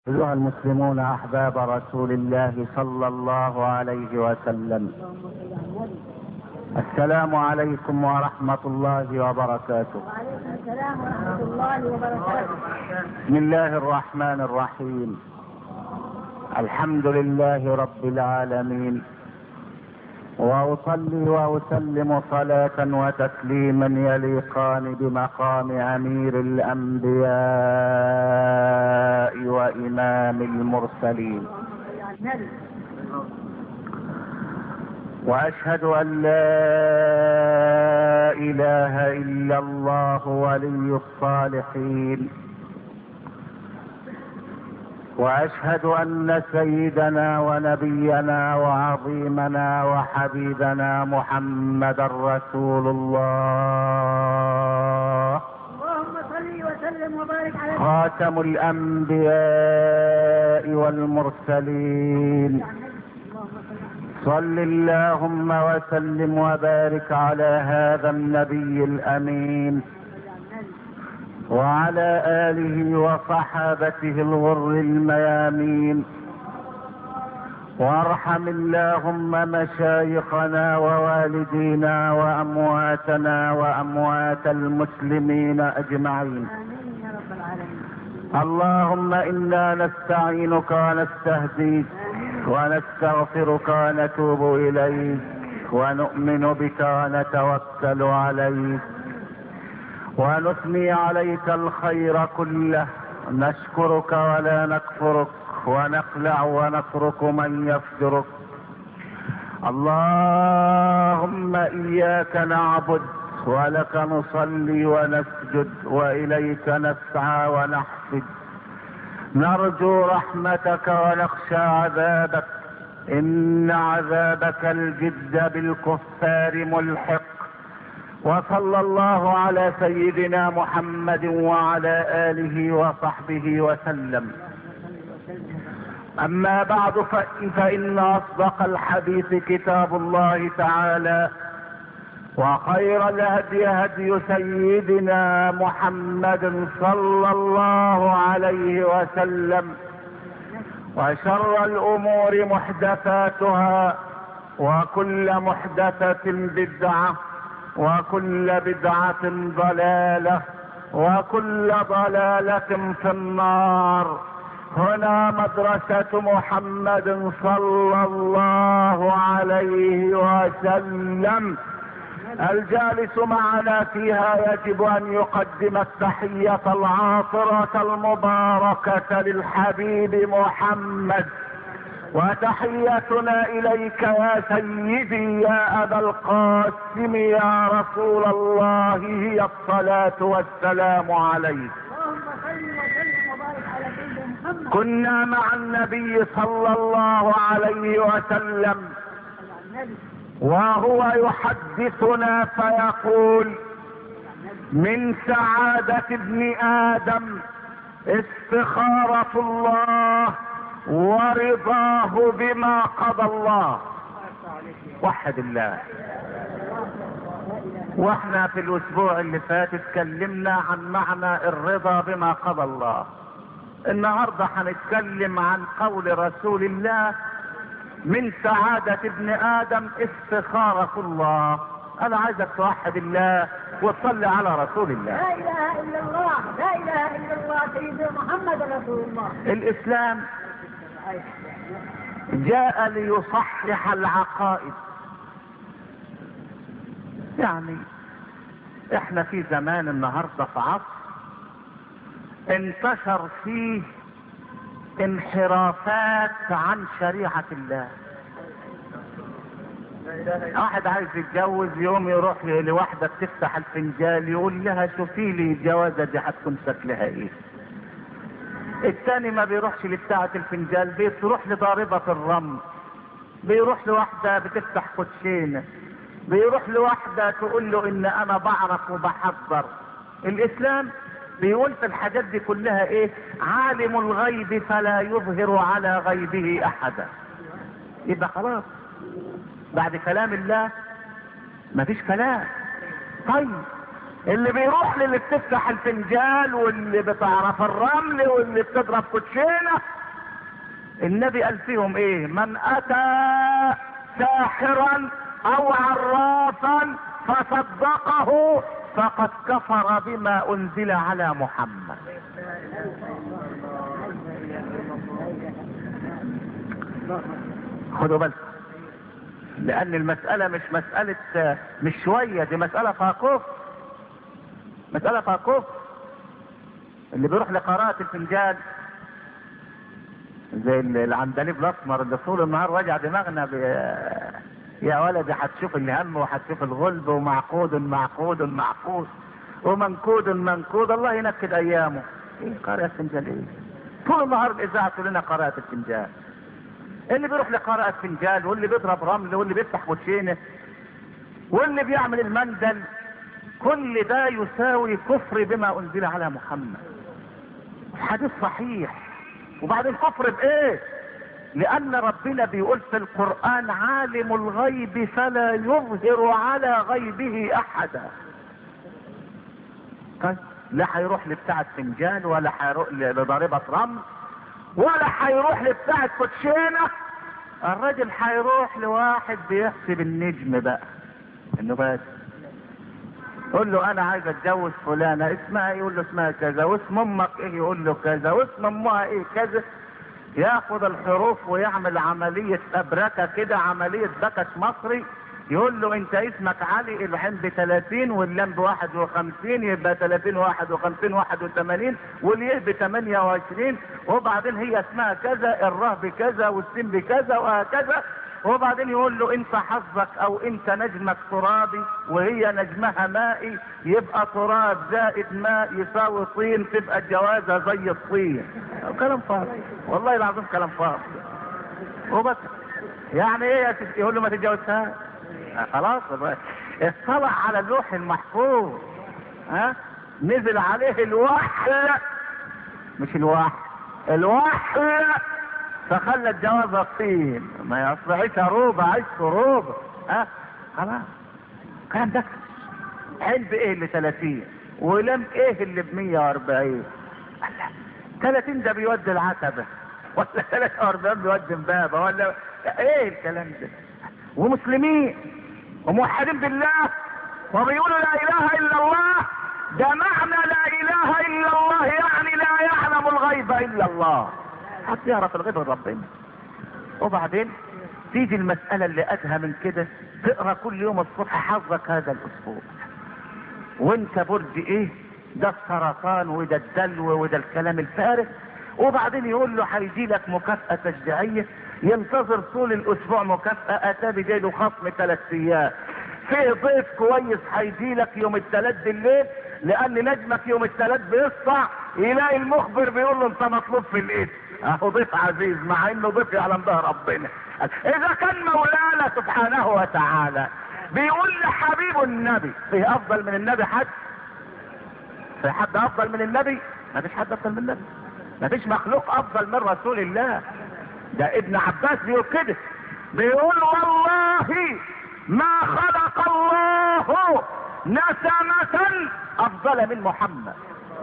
أيها المسلمون أحباب رسول الله صلى الله عليه وسلم، السلام عليكم ورحمة الله وبركاته. وعليكم السلام ورحمة الله وبركاته. بسم الله الرحمن الرحيم. الحمد لله رب العالمين، وأصلي وأسلم صلاة وتسليما يليقان بمقام أمير الأنبياء وإمام المرسلين، وأشهد أن لا إله إلا الله ولي الصالحين، وأشهد أن سيدنا ونبينا وعظيمنا وحبيبنا محمدا رسول الله، اللهم صل وسلم وبارك على خاتم الأنبياء والمرسلين. صل اللهم وسلم وبارك على هذا النبي الأمين وعلى آله وصحابته الغر الميامين، وارحم اللهم مشايخنا ووالدينا وأمواتنا وأموات المسلمين أجمعين. آمين يا رب العالمين. اللهم إنا نستعينك ونستهديك ونستغفرك ونتوب إليك ونؤمن بك ونتوكل عليك ونثني عليك الخير كله، نشكرك ولا نكفرك ونخلع ونترك من يفجرك. اللهم إياك نعبد ولك نصلي ونسجد وإليك نسعى ونحفد، نرجو رحمتك ونخشى عذابك، إن عذابك الجد بالكفار ملحق. وصلى الله على سيدنا محمد وعلى آله وصحبه وسلم. أما بعد فإن أصدق الحديث كتاب الله تعالى، وخير الهدي هدي سيدنا محمد صلى الله عليه وسلم، وشر الأمور محدثاتها، وكل محدثة بدعة، وكل بدعة ضلالة، وكل ضلالة في النار. هنا مدرسة محمد صلى الله عليه وسلم، الجالس معنا فيها يجب أن يقدم التحية العاطرة المباركة للحبيب محمد، وتحيتنا إليك يا سيدي يا أبا القاسم يا رسول الله هي الصلاة والسلام عليك. اللهم صل وسلم وبارك على سيدنا محمد. كنا مع النبي صلى الله عليه وسلم وهو يحدثنا فيقول: من سعادة ابن آدم استخارة الله ورضاه بما قضى الله. وحد الله. واحنا في الاسبوع اللي فات اتكلمنا عن معنى الرضا بما قضى الله. النهارده هنتكلم عن قول رسول الله: من سعادة ابن آدم استخارة الله. انا عايزك توحد الله وتصلي على رسول الله. لا اله الا الله، لا اله الا الله، سيدنا محمد رسول الله. الاسلام جاء ليصحح العقائد. يعني احنا في زمان النهارده في عصر انتشر فيه انحرافات عن شريعة الله. واحد عايز يتجوز يوم يروح لواحدة بتفتح الفنجال يقول لها شوفي لي الجوازة دي هتكون شكلها ايه. الثاني ما بيروحش لبتاعة الفنجال، بيروح لضاربة الرمل، بيروح لواحدة بتفتح كوتشينة، بيروح لواحدة تقول له ان انا بعرف وبحضر. الاسلام بيقول في الحاجات دي كلها ايه؟ عالم الغيب فلا يظهر على غيبه احدا. يبقى خلاص بعد كلام الله مفيش كلام. طيب اللي بيروح للي بتفتح الفنجال واللي بتعرف الرمل واللي بتضرب كوتشينه، النبي قال فيهم ايه؟ من اتى ساحرا او عرافا فصدقه فقد كفر بما انزل على محمد. خدوا بالكم، لان المسألة مش مسألة مش شوية، دي مسألة فيها كفر، مسألة فيها كفر. اللي بيروح لقراءة الفنجان زي العندليب الاسمر اللي طول النهار وجع دماغنا يا ولدي هتشوف الهم وهتشوف الغلب ومعقود معقود معقود ومنكود منكود، الله ينكد ايامه. ايه قراءة الفنجان ايه؟ طول النهار الاذاعه تقول لنا قراءة الفنجان. اللي بيروح لقراءة فنجان واللي بيضرب رمل واللي بيفتح كوتشينه واللي بيعمل المندل، كل ده يساوي كفر بما انزل على محمد. حديث صحيح. وبعدين كفر بايه؟ لان ربنا بيقول في القرآن عالم الغيب فلا يظهر على غيبه احدا. طيب لا هيروح لبتاعة فنجان ولا هيروح لضاربة رمل ولا هيروح لبتاعة كوتشينة، الراجل هيروح لواحد بيحسب النجم بقى انه بس يقول له انا عايز اتجوز فلانة، اسمها ايه؟ يقول له اسمها كذا. واسم امك ايه؟ يقول له كذا. واسم امها ايه؟ كذا. ياخد الحروف ويعمل عملية ابركة كده، عملية بكش مصري. يقول له انت اسمك علي، العين ب30 واللام ب51، يبقى 30 51 81 واليه ب28، وبعدين هي اسمها كذا، الراء بكذا والسين بكذا وهكذا. وبعدين يقول له انت حظك او انت نجمك ترابي وهي نجمها مائي، يبقى تراب زائد ماء يساوي طين، تبقى الجوازة زي الطين. كلام فاضي والله العظيم، كلام فاضي وبس. يعني ايه يا ستي؟ يقول له ما تتجوزهاش. خلاص اطلع على اللوح المحفوظ، نزل عليه الوحي، مش الوحي، الوحي، فخلى الجواز الطين، ما يصبحش عروبة، عيش عروبة. خلاص الكلام ده. علب ايه اللي 30 ولم ايه اللي ب140؟ 30 ده بيودي العتبة، ولا 43 بيودي امبابة، ولا ايه الكلام ده؟ ومسلمين وموحدين بالله وبيقولوا لا اله الا الله. ده معنى لا اله الا الله يعني لا يعلم الغيب الا الله. حد يعرف الغيب من ربنا. وبعدين تيجي المسألة اللي ادهى من كده، تقرا كل يوم الصبح حظك هذا الاسبوع وانت برج ايه، ده السرطان وده الدلو وده الكلام الفارغ. وبعدين يقول له هيجي لك مكافأة تشجيعية، ينتظر طول الاسبوع مكافأة، اتى بجيله خصم 3 ايام. في ضيف كويس هيجي لك يوم الثلاث بالليل، لان نجمك يوم الثلاث بيسطع، يلاقي المخبر بيقول له انت مطلوب في الاسم. اهو ضيف عزيز، مع انه ضيف يعلم به ربنا. اذا كان مولانا سبحانه وتعالى بيقول لحبيب النبي، فيه افضل من النبي حد؟ في حد افضل من النبي؟ ما فيش حد افضل من النبي، ما فيش مخلوق افضل من رسول الله. ده ابن عباس بيقول كده، بيقول والله ما خلق الله نسمة افضل من محمد.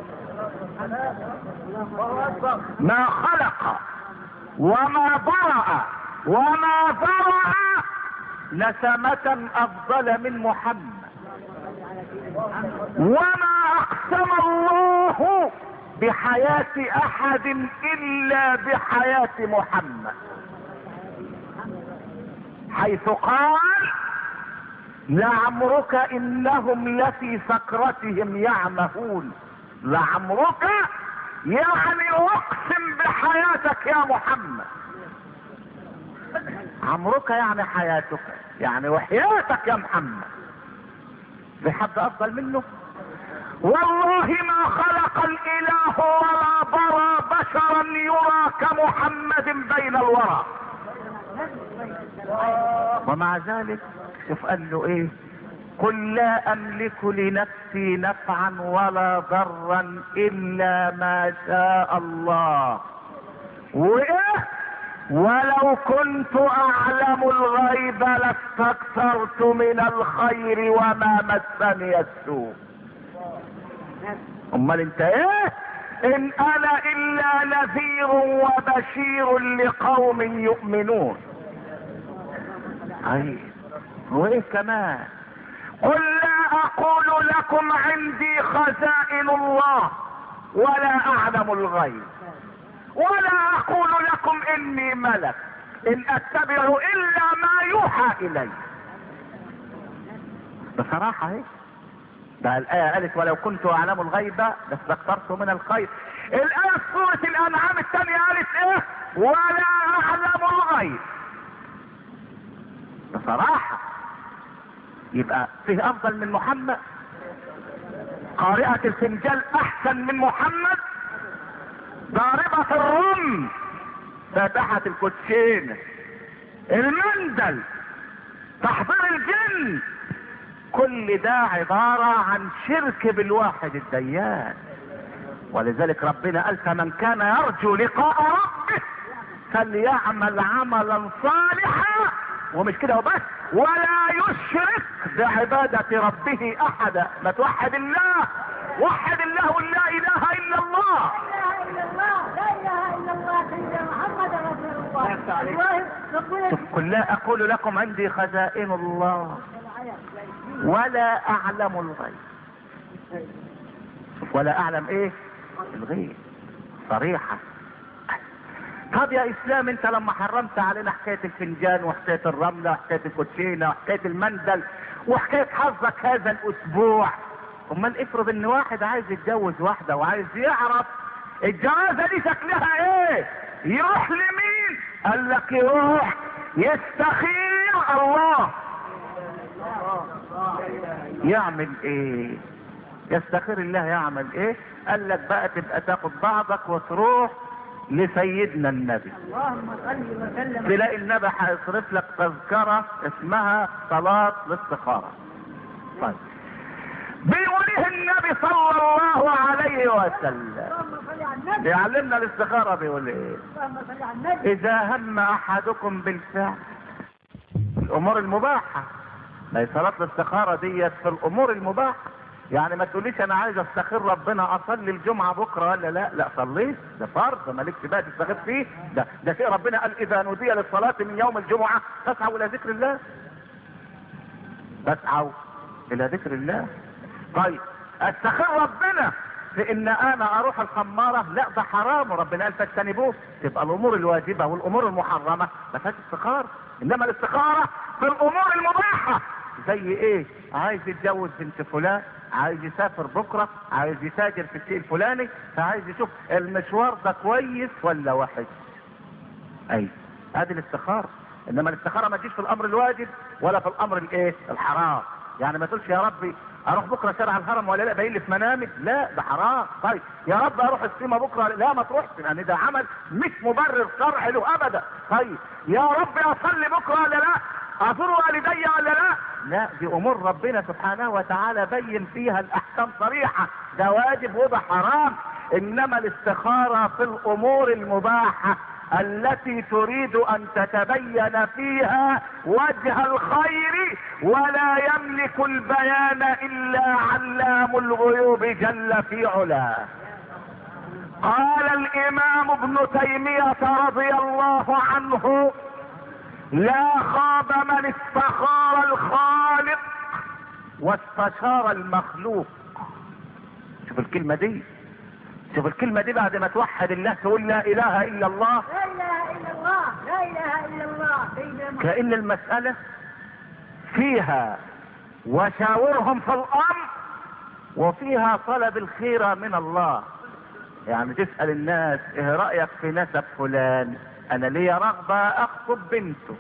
ما خلق وما برأ وما ذرأ نسمة افضل من محمد، وما اقسم الله بحياة احد الا بحياة محمد، حيث قال لعمرك انهم لفي سكرتهم يعمهون. لعمرك يعني اقسم بحياتك يا محمد. عمرك يعني حياتك، يعني وحياتك يا محمد. في حد افضل منه؟ والله ما خلق الاله ولا برى بشرا يرى كمحمد بين الورى. ومع ذلك شوف قال له ايه؟ قل لا املك لنفسي نفعا ولا ضرا الا ما شاء الله. وايه؟ ولو كنت اعلم الغيب لاستكثرت من الخير وما مسني السوء. امال انت ايه؟ ان انا الا نذير وبشير لقوم يؤمنون. اي وايه كمان؟ قل لا اقول لكم عندي خزائن الله ولا اعلم الغيب ولا اقول لكم اني ملك ان اتبع الا ما يوحى الي. بصراحة اهي ده الآية قالت ولو كنت اعلم الغيب لاستكثرت من الخير. الآية في سورة الانعام الثانية قالت ايه؟ ولا اعلم الغيب. بصراحة يبقى فيه افضل من محمد؟ قارئة الفنجان احسن من محمد؟ ضاربة الرمل، فاتحة الكوتشين، المندل، تحضير الجن، كل ده عبارة عن شرك بالواحد الديان. ولذلك ربنا قال فمن كان يرجو لقاء ربه فليعمل عملا صالحا، ومش كده وبس، ولا يشرك بعبادة ربه احدا. ما توحد الله، وحد الله لا اله الا الله. لا اله الا الله، لا اله الا الله سيدنا محمد رسول الله. قل لا اقول لكم عندي خزائن الله ولا اعلم الغيب. ولا اعلم ايه؟ الغيب. صريحة. طب يا اسلام انت لما حرمت علينا حكاية الفنجان وحكاية الرملة وحكاية الكوتشينة وحكاية المندل وحكاية حظك هذا الاسبوع، امال افرض ان واحد عايز يتجوز واحدة وعايز يعرف الجوازة دي شكلها ايه، يروح لمين؟ قال لك يروح يستخير الله. يعمل ايه؟ يستخير الله يعمل ايه؟ قال لك بقى تبقى تاخد بعضك وتروح لسيدنا النبي. اللهم صل وسلم. تلاقي النبي هيصرف لك تذكرة اسمها صلاة الاستخارة. طيب بيقول ايه النبي صلى الله عليه وسلم؟ اللهم صل على النبي. بيعلمنا الاستخارة بيقول ايه؟ اللهم صل على النبي. اذا هم احدكم بالفعل الامور المباحة. ما هي صلاة الاستخارة ديت في الامور المباحة. يعني ما تقوليش انا عايز استخير ربنا اصلي الجمعة بكرة ولا لا، لا صليت، ده فرض مالكش بقى تستخير فيه، ده شيء ربنا قال اذا نودي للصلاة من يوم الجمعة فاسعوا الى ذكر الله. فاسعوا الى ذكر الله. طيب استخير ربنا في ان انا اروح الخمارة، لا ده حرام وربنا قال فاجتنبوه. تبقى الامور الواجبة والامور المحرمة ما فيهاش استخارة. انما الاستخارة في الامور المباحة. زي ايه؟ عايز يتجوز بنت فلان، عايز يسافر بكرة، عايز يتاجر في الشيء الفلاني، فعايز يشوف المشوار ده كويس ولا وحش. اي هذه الاستخارة. انما الاستخارة ما تجيش في الامر الواجب ولا في الامر الايه؟ الحرام. يعني ما تقولش يا ربي اروح بكرة شارع الهرم ولا لا، باين لي في منامي، لا ده حرام. طيب يا رب اروح السيما بكرة، لا ما تروحش لان ده عمل مش مبرر شرعي له ابدا. طيب يا رب اصلي بكرة ولا لا، ازور والدي ولا لا، لا دي امور ربنا سبحانه وتعالى بين فيها الاحكام صريحة، ده واجب وده حرام. انما الاستخارة في الامور المباحة التي تريد ان تتبين فيها وجه الخير، ولا يملك البيان الا علام الغيوب جل في علاه. قال الامام ابن تيمية رضي الله عنه لا خاب من استخار الخالق واستشار المخلوق. شوف الكلمة دي، شوف الكلمة دي بعد ما توحد الله تقول لا اله الا الله. لا اله الا الله، لا اله الا الله سيدنا محمد. كأن المسألة فيها وشاورهم في الامر وفيها طلب الخير من الله. يعني تسأل الناس ايه رأيك في نسب فلان، انا ليا رغبة اخطب بنته.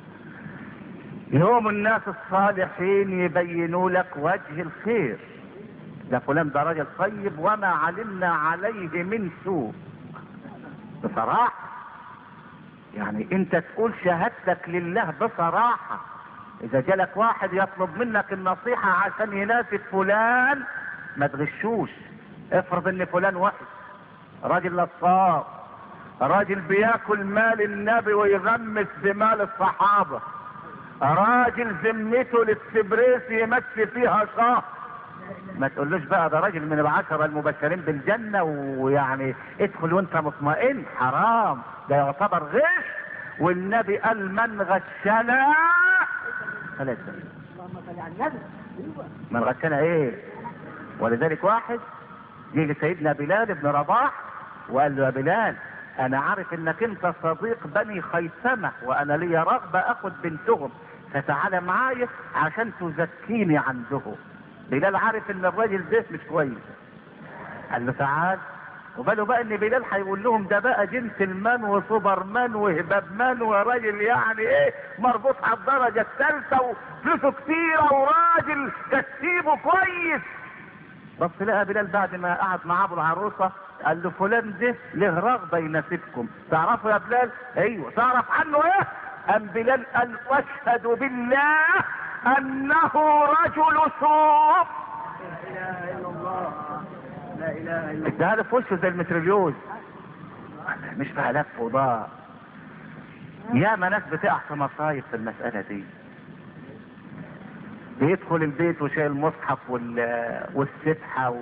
يوم الناس الصالحين يبينوا لك وجه الخير، ده فلان ده راجل طيب وما علمنا عليه من سوء. بصراحة يعني انت تقول شهادتك لله بصراحة. اذا جالك واحد يطلب منك النصيحة عشان يناسب فلان ما تغشوش. افرض ان فلان وحش، راجل نصاب، راجل بياكل مال النبي ويغمس بمال الصحابة، راجل ذمته للسبريس يمشي فيها شهر، ما تقولوش بقى ده راجل من العشرة المبشرين بالجنة ويعني ادخل وانت مطمئن، حرام، ده يعتبر غش. والنبي قال من غشنا فليس منا. اللهم صل على النبي. من غشنا ايه؟ ولذلك واحد يجي سيدنا بلال بن رباح وقال له يا بلال انا عارف انك انت صديق بني خيثمة وانا لي رغبة اخد بنتهم، فتعالى معايا عشان تزكيني عندهم. بلال عارف ان الراجل ده مش كويس، قال له تعال. وبالوا بقى ان بلال هيقول لهم ده بقى جنتلمان وسوبرمان وهبابمان وراجل يعني ايه مربوط على الدرجة الثالثة وفلوسه كتيرة وراجل تسيبه كويس. بس لقى بلال بعد ما قعد مع ابو العروسة قال له فلان ده له رغبة يناسبكم، تعرفوا يا بلال؟ ايوه. تعرف عنه ايه؟ ام بلال قال واشهد بالله انه رجل سوء. لا اله الا الله. لا اله الا الله. اداها له في وشه زي المتريليوز، مش بقى لف وضاع. يا ما ناس بتقع في مصايب في المسألة دي. بيدخل البيت وشايل المصحف والسبحة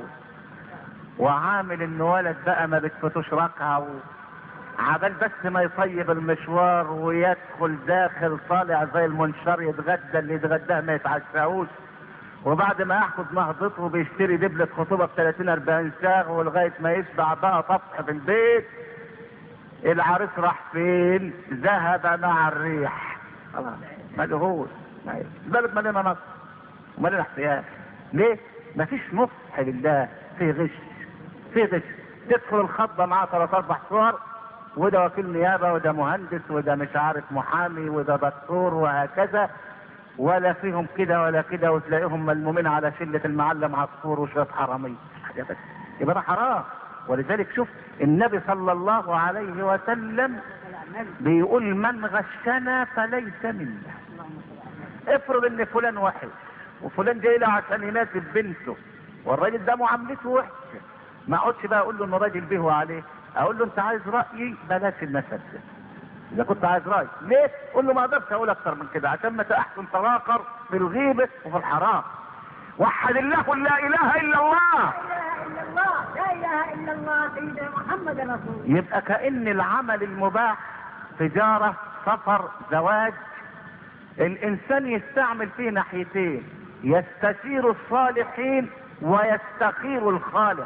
وعامل ان ولد بقى ما بتفتوش ركعة عبال بس ما يطيب المشوار ويدخل داخل طالع زي المنشار يتغدى، اللي يتغداه ما يتعشاهوش. وبعد ما ياخد نهضته بيشتري دبلة خطوبة ب 30-40 ساغ ولغاية ما يشبع بقى طفح في البيت. العريس راح فين؟ ذهب مع الريح. خلاص ملهوش. البلد مليانة نصر ومليانة احتياج. ليه؟ مفيش نصح لله، في غش، في غش. تدخل الخطبة معاه 3-4 صور، وده وكيل نيابة وده مهندس وده مش عارف محامي وده دكتور وهكذا، ولا فيهم كده ولا كده، وتلاقيهم ملمومين على شلة المعلم عصفور وشوية حرامية. بس يبقى ده حرام. ولذلك شوف النبي صلى الله عليه وسلم بيقول من غشنا فليس منا. افرض ان فلان وحش وفلان جاي له عشان يناسب بنته والراجل ده معاملته وحشه، ما اقعدش بقى اقول له ان راجل به عليه، اقول له انت عايز رايي بلاش النسب ده. اذا كنت عايز رايي ليه؟ قول له ما اقدرش اقول اكتر من كده عشان ما تحكم تراقر في الغيبه وفي الحرام. وحد الله لا اله الا الله. لا اله الا الله سيدنا محمد رسول الله. يبقى كأن العمل المباح تجارة، سفر، زواج، الانسان يستعمل فيه ناحيتين، يستشير الصالحين ويستخير الخالق.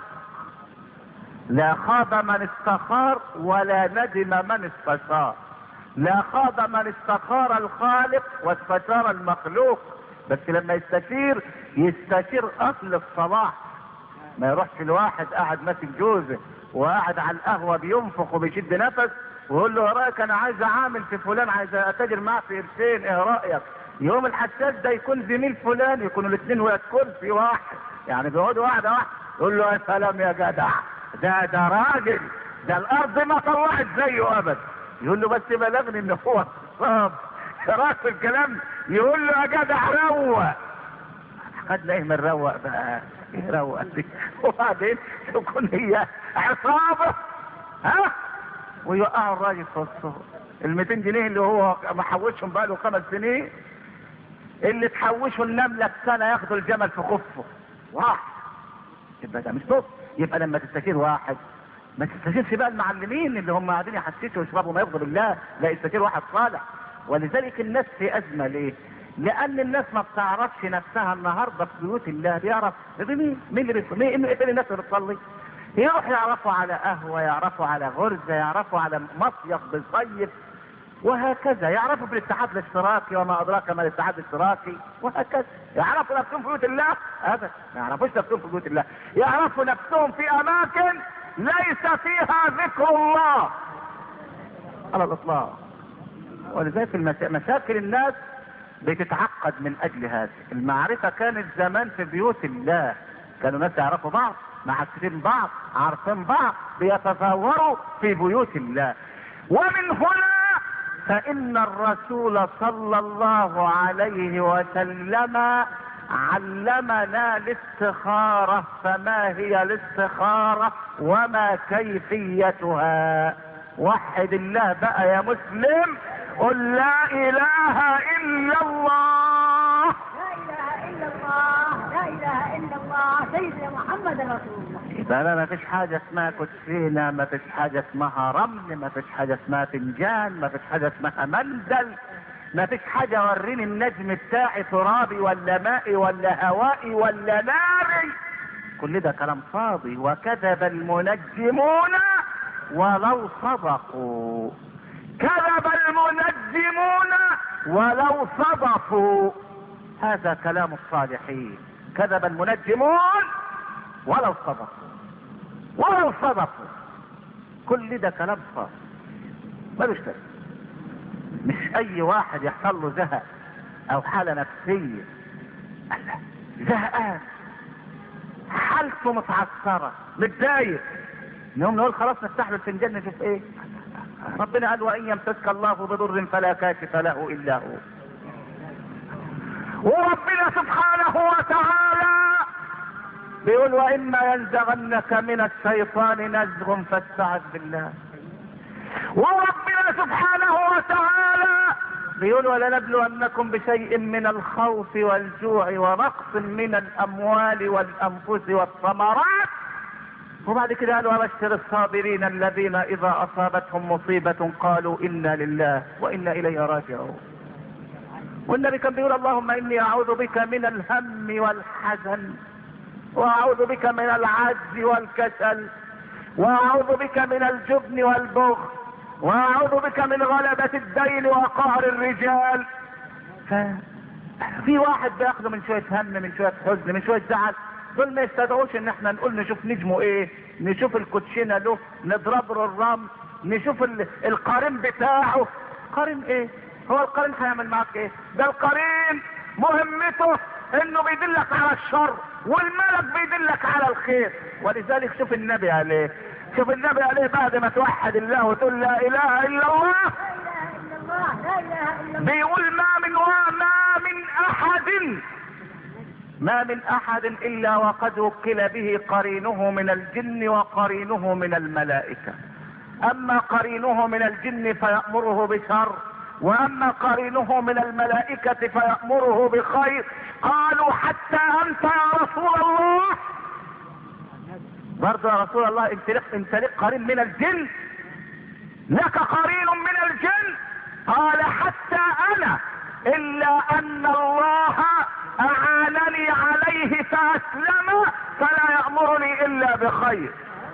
لا خاب من استخار ولا ندم من استشار. لا خاب من استخار الخالق واستشار المخلوق. بس لما يستشير اصل الصلاح. ما يروحش الواحد قاعد ماسك جوزه وقاعد على القهوة بينفخ وبيشد نفس ويقول له ايه رايك انا عايز اعامل في فلان، عايز اتاجر معاه في قرشين، ايه رايك؟ يوم الحساس ده يكون زميل فلان، يكونوا الاثنين ولا كرسي واحد، يعني بيقعدوا واحده واحده، يقول له يا سلام يا جدع، ده راجل، ده الارض ما طلعت زيه ابدا. يقول له بس بلغني ان هو صاب راس الكلام، يقول له يا جدع روق. خدنا ايه من روق بقى؟ ايه روق دي؟ وبعدين تكون هي عصابه ها ويوقعوا الراجل في الصهر. ال 200 جنيه اللي هو محوشهم بقى له 5 سنين، اللي تحوشوا النمله سنه ياخدوا الجمل في خفه واحد. يبقى ده مش صوت. يبقى لما تستشير واحد ما تستشيرش بقى المعلمين اللي هم قاعدين يحسسوا ويشربوا ما يغضب الله، لا استشير واحد صالح. ولذلك الناس في ازمه ليه؟ لان الناس ما بتعرفش نفسها النهارده في بيوت الله. بيعرف مين اللي بيصلي، مين الناس اللي بتصلي، يروح يعرفوا على قهوه، يعرفوا على غرزه، يعرفوا على مصيف بيصيف وهكذا، يعرفوا في الاتحاد الاشتراكي وما ادراك ما الاتحاد الاشتراكي وهكذا. يعرفوا نفسهم في بيوت الله؟ ابدا ما يعرفوش نفسهم في بيوت الله. يعرفوا نفسهم في اماكن ليس فيها ذكر الله على الاطلاق. ولذلك مشاكل الناس بتتعقد من اجل هذا. المعرفة كانت زمان في بيوت الله، كانوا ناس يعرفوا بعض، معرفين بعض، عارفين بعض، بيتزاوروا في بيوت الله. ومن هنا فإن الرسول صلى الله عليه وسلم علمنا الاستخارة. فما هي الاستخارة وما كيفيتها؟ وحد الله بقى يا مسلم، قل لا إله إلا الله. لا اله الا الله. لا اله الا الله سيدنا محمد رسول الله. يبقى ما فيش حاجة اسمها كوتشينة، ما فيش حاجة اسمها رمل، ما فيش حاجة اسمها فنجان، ما فيش حاجة اسمها منزل، ما فيش حاجة وريني النجم بتاعي ترابي ولا مائي ولا هوائي ولا ناري. كل ده كلام فاضي. وكذب المنجمون ولو صدقوا. كذب المنجمون ولو صدقوا. هذا كلام الصالحين. كذب المنجمون ولو صدقوا. ولو صدقوا. كل ده كلام فاضي ملوش لازمه. مش اي واحد يحصل له زهق او حاله نفسيه الله زهقان حالته متعثره متضايق نقوم نقول خلاص نفتح له الفنجان نشوف ايه. ربنا قال وان يمسسك الله بضر فلا كاشف له الا هو. وربنا سبحانه وتعالى بيقول واما ينزغنك من الشيطان نزغ فاستعذ بالله. وربنا سبحانه وتعالى بيقول ولنبلونكم بشيء من الخوف والجوع ونقص من الاموال والانفس والثمرات. وبعد كده قال وبشر الصابرين الذين اذا اصابتهم مصيبة قالوا انا لله وانا اليه راجعون. والنبي كان بيقول اللهم اني اعوذ بك من الهم والحزن واعوذ بك من العجز والكسل واعوذ بك من الجبن والبخل واعوذ بك من غلبة الدين وقهر الرجال. في واحد بياخده من شوية هم من شوية حزن من شوية زعل. دول ما يستدعوش ان احنا نقول نشوف نجمه ايه، نشوف الكوتشينة له، نضرب له الرمل، نشوف القرين بتاعه. قرين ايه؟ هو القرين هيعمل معاك ايه؟ ده القرين مهمته انه بيدلك على الشر والملك بيدلك على الخير. ولذلك شوف النبي عليه، شوف النبي عليه بعد ما توحد الله وتقول لا اله الا الله لا اله الا الله بيقول ما من احد الا وقد وكل به قرينه من الجن وقرينه من الملائكة. اما قرينه من الجن فيأمره بشر واما قرينه من الملائكة فيأمره بخير. قالوا حتى انت يا رسول الله برضه يا رسول الله انت لك قرين من الجن؟ لك قرين من الجن؟ قال حتى انا الا ان الله اعانني عليه فاسلم فلا يأمرني الا بخير.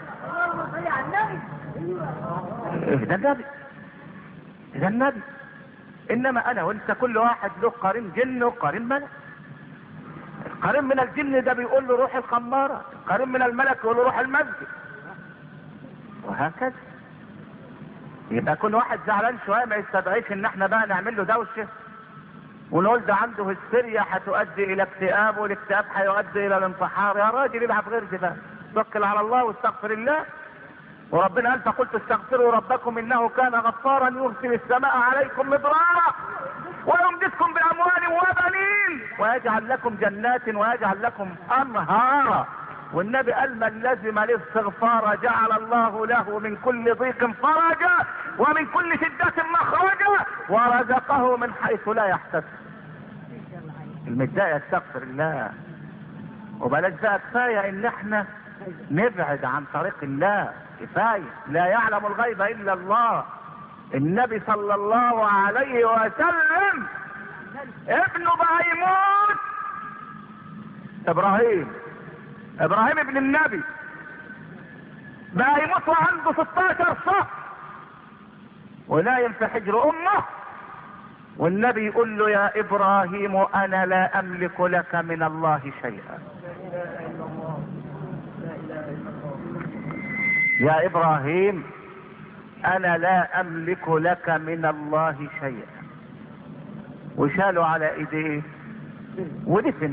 ده النبي. انما انا وانت كل واحد له قرين جن وقرين ملك. القرين من الجن ده بيقول له روح الخمارة، القرين من الملك يقول له روح المسجد، وهكذا. يبقى كل واحد زعلان شوية ما يستدعيش ان احنا بقى نعمل له دوشة ونقول ده عنده هستيريا هتؤدي الى اكتئاب والاكتئاب هيؤدي الى الانتحار. يا راجل العب غير كده، توكل على الله واستغفر الله. وربنا قال فقلت استغفروا ربكم انه كان غفارا يرسل السماء عليكم مدرارا ويمددكم باموال وبنين ويجعل لكم جنات ويجعل لكم انهارا. والنبي قال من لزم الاستغفار جعل الله له من كل ضيق فرجا ومن كل شدة مخرجا ورزقه من حيث لا يحتسب. المتضايق يستغفر الله. وبلاش بقى كفاية ان احنا نبعد عن طريق الله. كفاية لا يعلم الغيب الا الله. النبي صلى الله عليه وسلم ابنه بقى يموت. ابراهيم ابن النبي بقى يموت وعنده 16 شهر ونايم في حجر امه. والنبي يقول له يا ابراهيم انا لا املك لك من الله شيئا. يا ابراهيم انا لا املك لك من الله شيئا. وشالوا على ايديه ودفنوا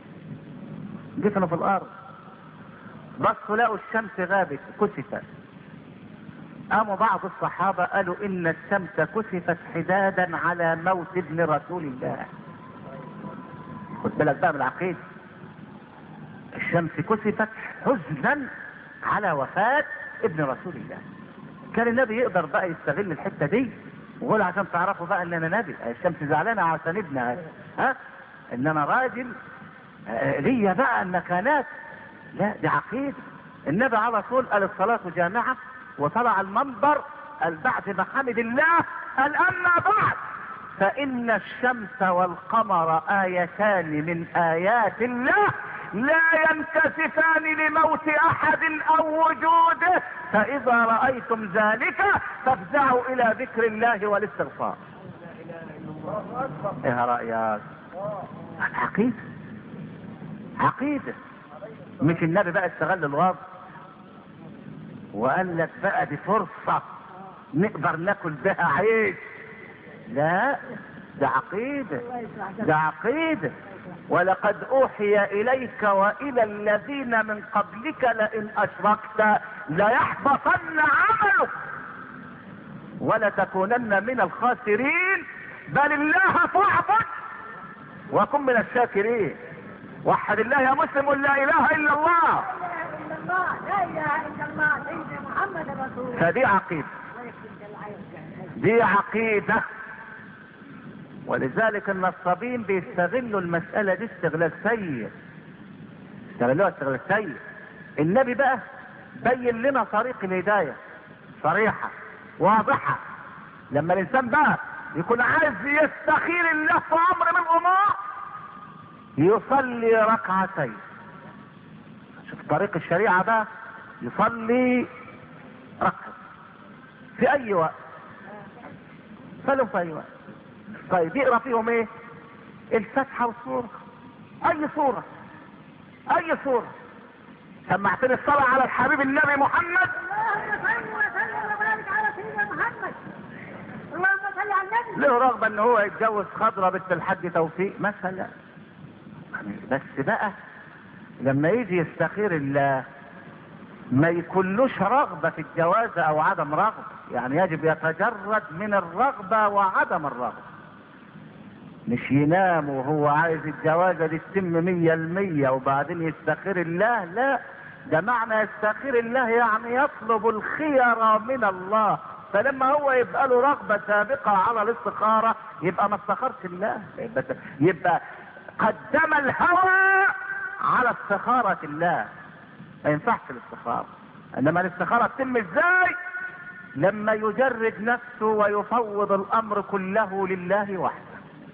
في الارض. بصوا لقوا الشمس غابت كسفت. قاموا بعض الصحابة قالوا ان الشمس كسفت حدادا على موت ابن رسول الله. خد بالك بقى من العقيدة. الشمس كسفت حزنا على وفاة ابن رسول الله. كان النبي يقدر بقى يستغل الحتة دي ويقول عشان تعرفوا بقى ان انا نبي. الشمس زعلانة عشان ابنها ان انا راجل ليا بقى المكانات لا دي عقيدة. النبي على طول قال الصلاة جامعة، وطلع المنبر قال بعد ما حمد الله قال اما بعد فان الشمس والقمر آيتان من آيات الله لا ينكسفان لموت احد او وجوده، فاذا رأيتم ذلك فافزعوا الى ذكر الله والاستغفار. ايه رأيك؟ عقيدة، عقيدة. مش النبي بقى استغل الوضع وقال لك بقى دي فرصة نقدر ناكل بها عيش. لا ده عقيدة، ده عقيدة. ولقد اوحي اليك والى الذين من قبلك لئن اشركت ليحبطن عملك ولتكونن من الخاسرين، بل الله فاعبد وكن من الشاكرين. وحد الله يا مسلم، لا اله الا الله. لا اله الا الله سيدنا محمد رسول الله. فدي عقيدة، دي عقيدة. ولذلك النصابين بيستغلوا المسألة دي استغلال سيء، استغلوها استغلال سيء. النبي بقى بين لنا طريق الهداية صريحة واضحة. لما الانسان بقى يكون عايز يستخير الله في امر من الامور يصلي ركعتين. شوف طريق الشريعة بقى، يصلي ركعة في اي وقت، صلوا في اي وقت. طيب يقرا فيهم ايه؟ الفاتحة والسورة، اي سورة، اي سورة. سمعتني الصلاة على الحبيب النبي محمد. اللهم صل وسلم وبارك على سيدنا محمد. اللهم صل على النبي. له رغبة ان هو يتجوز خضرة بنت الحاج توفيق مثلا، بس بقى لما يجي يستخير الله ما يكونلوش رغبة في الجواز او عدم رغبة، يعني يجب يتجرد من الرغبة وعدم الرغبة. مش ينام وهو عايز الجوازة دي تتم 100% وبعدين يستخير الله. لا، ده معنى يستخير الله يعني يطلب الخير من الله. فلما هو يبقى له رغبة سابقة على الاستخارة يبقى ما استخارش الله، يبقى قدم الهوى على استخارة الله. ما ينفعش الاستخارة. انما الاستخارة تتم ازاي؟ لما يجرد نفسه ويفوض الامر كله لله وحده.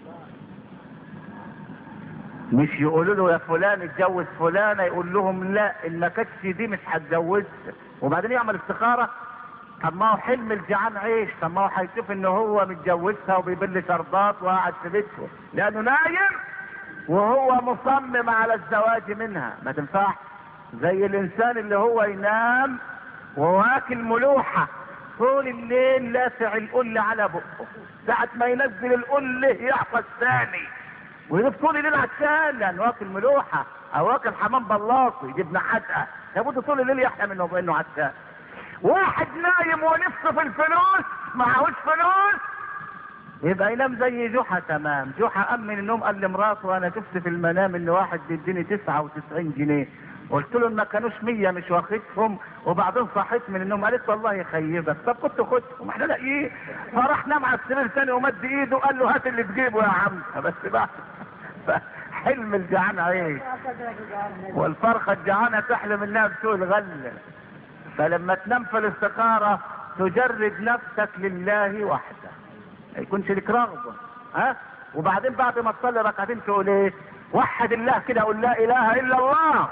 مش يقولوا له يا فلان اتجوز فلانة يقول لهم لا ان ما كانتش دي مش هتجوزها، وبعدين يعمل استخارة. طب ما هو حلم الجعان عيش، طب ما هو هيشوف ان هو متجوزها وبيبل شربات وقاعد في بيته لانه نايم وهو مصمم على الزواج منها. ما تنفعش. زي الانسان اللي هو ينام وواكل ملوحة طول الليل لافع القل على بقه، ساعة ما ينزل القل يعطى الثاني ويجيب طول الليل عشان لانه واكل ملوحة او واكل حمام بلاطي جبنة حدقة، لابد طول الليل يحلم انه عشان. واحد نايم ونفسه في الفلوس معهوش فلوس يبقى ينام زي جحا تمام. جحا قام من النوم قال لمراته انا شفت في المنام ان واحد بيديني 99 جنيه، قلت له ما كانوش 100 مش واخدهم، وبعدين صحيت من النوم قالت والله يخيبك، طب كنت خدهم احنا لاقيين. فراح نام على السرير تاني ومد ايده وقال له هات اللي تجيبه يا عم. بس بقى حلم الجعان عيش، والفرخة الجعانة تحلم انها بسوء الغلة. فلما تنام في الاستخارة تجرد نفسك لله وحده، ما يكونش لك رغبة. وبعدين بعد ما تصلي ركعتين تقول ايه؟ وحد الله كده، قول لا اله الا الله.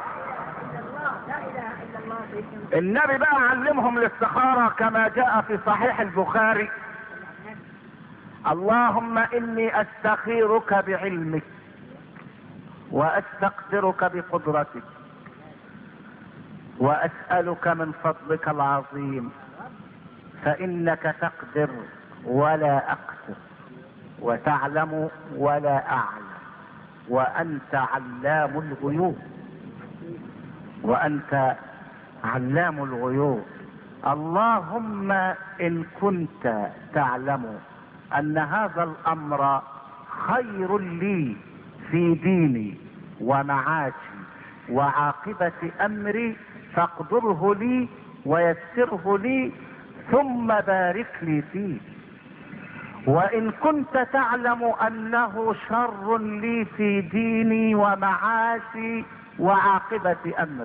النبي بقى علمهم الاستخارة كما جاء في صحيح البخاري: اللهم اني استخيرك بعلمك واستقدرك بقدرتك واسألك من فضلك العظيم، فانك تقدر ولا اقدر وتعلم ولا اعلم وانت علام الغيوب، وانت علام الغيوب. اللهم ان كنت تعلم ان هذا الامر خير لي في ديني ومعاشي وعاقبة امري فاقدره لي ويسره لي ثم بارك لي فيه. وان كنت تعلم انه شر لي في ديني ومعاشي وعاقبة امري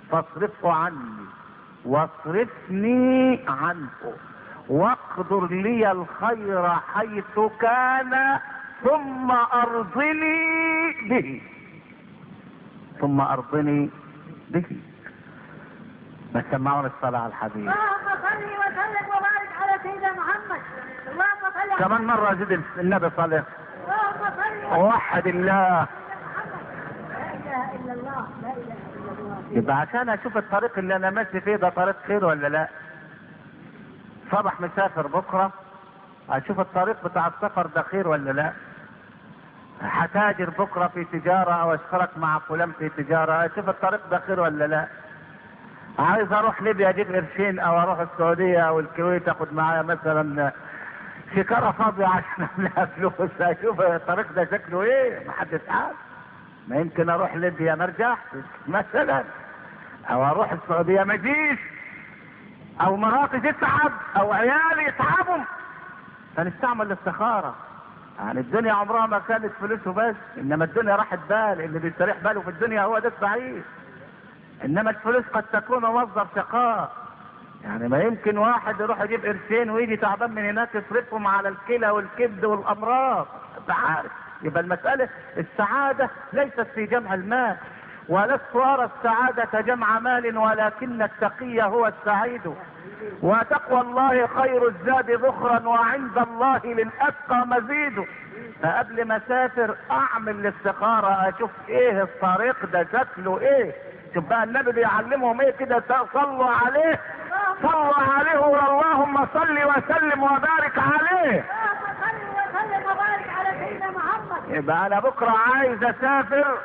فاصرفه عني واصرفني عنه واقدر لي الخير حيث كان ثم ارضني به. ثم ارضني به. ما سمعون الصلاة على الحبيب. اللهم صل وسلم وبارك على سيدنا محمد. اللهم صل كمان مرة زد النبي صلى. اللهم صل ووحد الله. لا اله الا الله، لا اله الا الله. يبقى عشان اشوف الطريق اللي انا ماشي فيه ده طريق خير ولا لا. صبح مسافر بكرة اشوف الطريق بتاع السفر ده خير ولا لا. هتاجر بكرة في تجارة او اشترك مع فلان في تجارة اشوف الطريق ده خير ولا لا. عايز اروح ليبيا اجيب قرشين او اروح السعودية او الكويت اخد معايا مثلا شكارة فاضية عشان املاها فلوس اشوف الطريق ده شكله ايه. محدش عارف. ما يمكن اروح ليبيا ما ارجعش مثلا، او اروح السعودية ما اجيش، او مراتي تتعب او عيالي يتعبوا. فنستعمل الاستخارة. يعني الدنيا عمرها ما كانت فلوسه بس، انما الدنيا راحت بال. اللي بيستريح باله في الدنيا هو ده السعيد. انما الفلوس قد تكون مصدر شقاء. يعني ما يمكن واحد يروح يجيب قرشين ويجي تعبان من هناك يصرفهم على الكلى والكبد والامراض. انت عارف. يبقى المسألة السعادة ليست في جمع المال، ولست ارى السعادة جمع مال، ولكن التقي هو السعيد. وتقوى الله خير الزاد ذخرا، وعند الله للاتقى مزيد. فقبل ما اسافر اعمل الاستخارة اشوف ايه الطريق ده شكله ايه. شوف بقى النبي بيعلمهم ايه كده. صلوا عليه، صلوا عليه اللهم صل وسلم وبارك عليه. اللهم صل وسلم وبارك على سيدنا محمد. يبقى انا بكره عايز اسافر،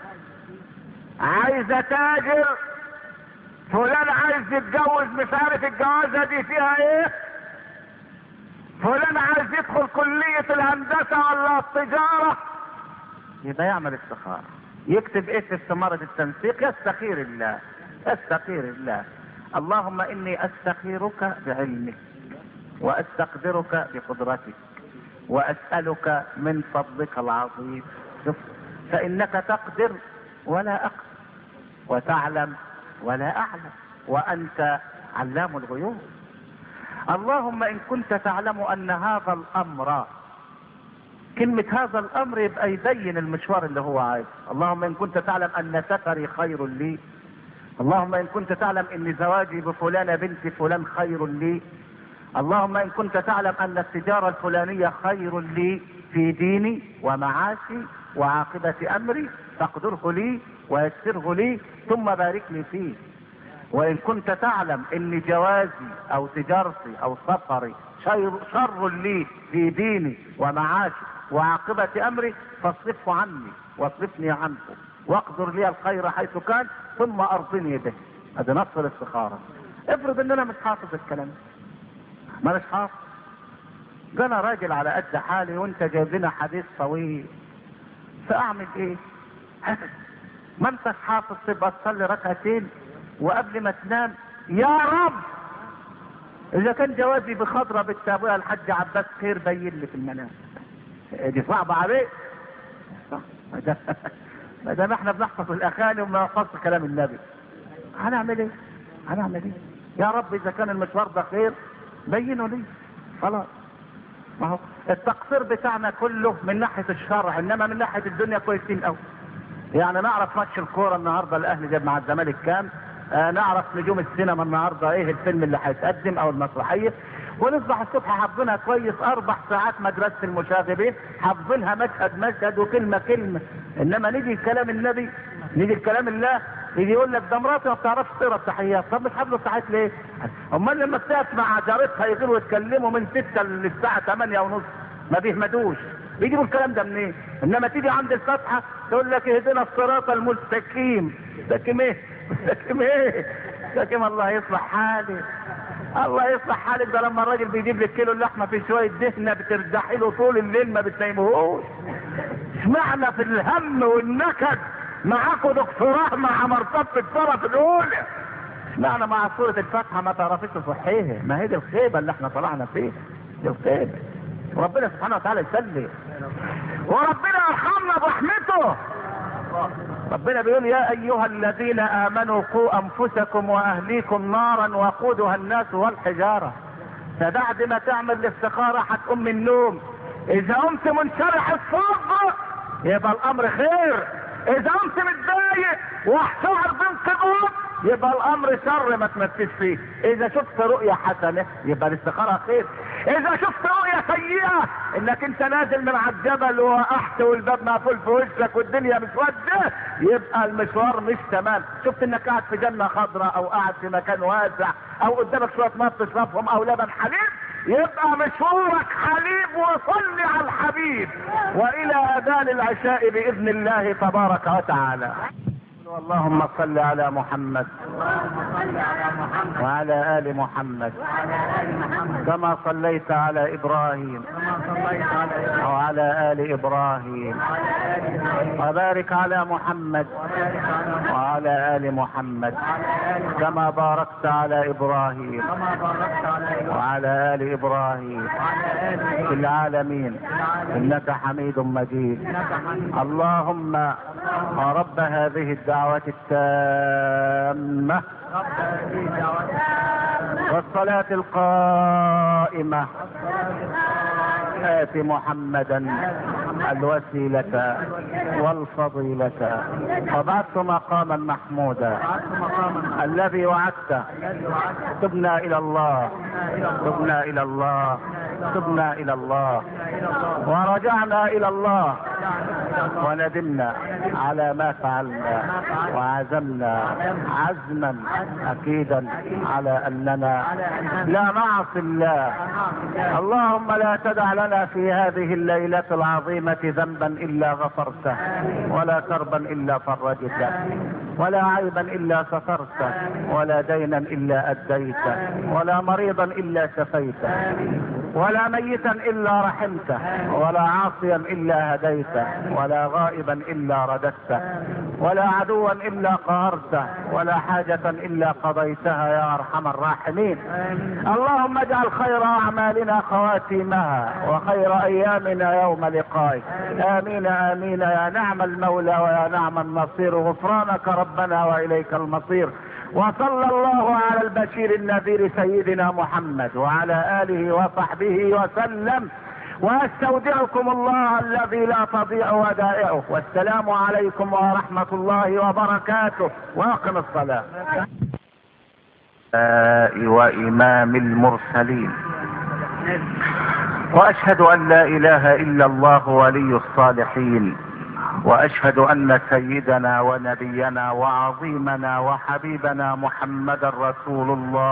عايز اتاجر، فلان عايز يتجوز مش عارف الجوازه دي فيها ايه، فلان عايز يدخل كليه الهندسه ولا التجاره، يبقى يعمل استخاره. يكتب ايه في استمارة التنسيق؟ يستخير الله، يستخير الله. اللهم اني استخيرك بعلمك واستقدرك بقدرتك واسألك من فضلك العظيم. شوف، فانك تقدر ولا اقدر، وتعلم ولا اعلم، وانت علام الغيوب. اللهم ان كنت تعلم ان هذا الامر، كلمة هذا الامر يبقى يبين المشوار اللي هو عايز. اللهم ان كنت تعلم ان سفري خير لي، اللهم ان كنت تعلم ان زواجي بفلانة بنت فلان خير لي، اللهم ان كنت تعلم ان التجارة الفلانية خير لي في ديني ومعاشي وعاقبة امري، فاقدره لي ويسره لي ثم بارك لي فيه. وان كنت تعلم ان جوازي او تجارتي او سفري شر لي في ديني ومعاشي وعاقبة امري، فاصرفه عني واصرفني عنه واقدر لي الخير حيث كان ثم ارضني به. هذا نص الاستخارة. افرض ان انا مش حافظ الكلام، ما مش حافظ، ده انا راجل على قد حالي وانت جايب لنا حديث طويل، فاعمل ايه؟ ما انت حافظ تبقى تصلي ركعتين وقبل ما تنام يا رب اذا كان جوازي بخضرة بنت ابويا الحاج عباس خير بين لي في المنام. دي صعبة عليك. ما دام احنا بنحفظ الاغاني وما نحفظش كلام النبي، هنعمل ايه؟ هنعمل ايه؟ يا رب اذا كان المشوار ده خير بينه لي خلاص. ما هو التقصير بتاعنا كله من ناحية الشرع، انما من ناحية الدنيا كويسين قوي. يعني نعرف ماتش الكورة النهاردة الاهلي جاب مع الزمالك كام، نعرف نجوم السينما النهاردة ايه الفيلم اللي هيتقدم او المسرحية، ونصبح الصبح حافظينها كويس 4 ساعات مدرسة المشاغبين حافظينها مشهد مشهد وكلمة كلمة. انما نيجي كلام النبي، نيجي الكلام الله، يجي يقول لك ده مراتي ما بتعرفش تقرا التحيات. طب مش حافظه التحيات ليه؟ امال لما بتقف مع جارتها يجوا يتكلموا من 6 للساعة 8 ونص ما بيهمدوش، بيجيبوا الكلام ده منين؟ انما تيجي عند الفاتحة تقول لك اهدنا الصراط المستقيم. مستقيم ايه؟ مستقيم ايه؟ مستقيم الله يصلح حالك، الله يصلح حالك. ده لما الراجل بيجيب لك كيلو اللحمه في شويه دهنه بترجحي له طول الليل ما بتنيمهوش. اشمعنى في الهم والنكد معاكوا دكتوراه مع مرتبة الطرف الاولى، اشمعنى مع سورة الفاتحة ما تعرفيش تصحيها؟ ما هي دي الخيبة اللي احنا طلعنا فيها، دي الخيبة. ربنا سبحانه وتعالى يسلم، وربنا يرحمنا برحمته. ربنا بيقول يا ايها الذين امنوا قوا انفسكم واهليكم نارا وقودها الناس والحجارة. فبعد ما تعمل الاستخارة هتقوم من النوم، اذا قمت منشرح الصدر يبقى الامر خير، اذا قمت متضايق وهتقعد بانقباض يبقى الامر شر ما تمسيش فيه. اذا شفت رؤية حسنة يبقى الاستخارة خير، اذا شفت رؤية سيئة انك انت نازل من على الجبل وقحت والباب مقفول في وشك والدنيا مسودة يبقى المشوار مش تمام. شفت انك قاعد في جنة خضراء او قاعد في مكان واسع او قدامك شوية ماء تشربهم او لبن حليب يبقى مشوارك حليب وصلي على الحبيب والى اذان العشاء باذن الله تبارك وتعالى. اللهم صل على محمد وعلى آل محمد كما صليت على إبراهيم وعلى آل إبراهيم وبارك على محمد وعلى آل محمد كما باركت على إبراهيم وعلى آل إبراهيم في العالمين إنك حميد مجيد. اللهم رب هذه الدعوة التامة والصلاة القائمة آت محمدا الوسيلة والفضيلة وبعث مقاما محمودا الذي وعدته. تبنا إلى الله تبنا إلى الله تبنا إلى الله ورجعنا إلى الله وندمنا على ما فعلنا وعزمنا عزما أكيدا على أننا لا نعصي الله. اللهم لا تدع لنا في هذه الليلة العظيمة ذنبا إلا غفرته ولا كربا إلا فرجته ولا عيبا إلا سترته ولا دينا إلا أديته ولا مريضا إلا شفيته ولا ميتا إلا رحمته ولا عاصيا إلا هديته ولا غائبا إلا رددته ولا عدوا إلا قهرته ولا حاجة إلا قضيتها يا أرحم الراحمين. اللهم اجعل خير أعمالنا خواتيمها وخير أيامنا يوم لقائك. آمين آمين يا نعم المولى ويا نعم النصير. غفرانك ربنا وإليك المصير. وصلى الله على البشير النذير سيدنا محمد وعلى آله وصحبه وسلم. واستودعكم الله الذي لا تضيع ودائعه. والسلام عليكم ورحمة الله وبركاته. واقم الصلاة. وإمام المرسلين وأشهد أن لا إله إلا الله ولي الصالحين وأشهد أن سيدنا ونبينا وعظيمنا وحبيبنا محمد رسول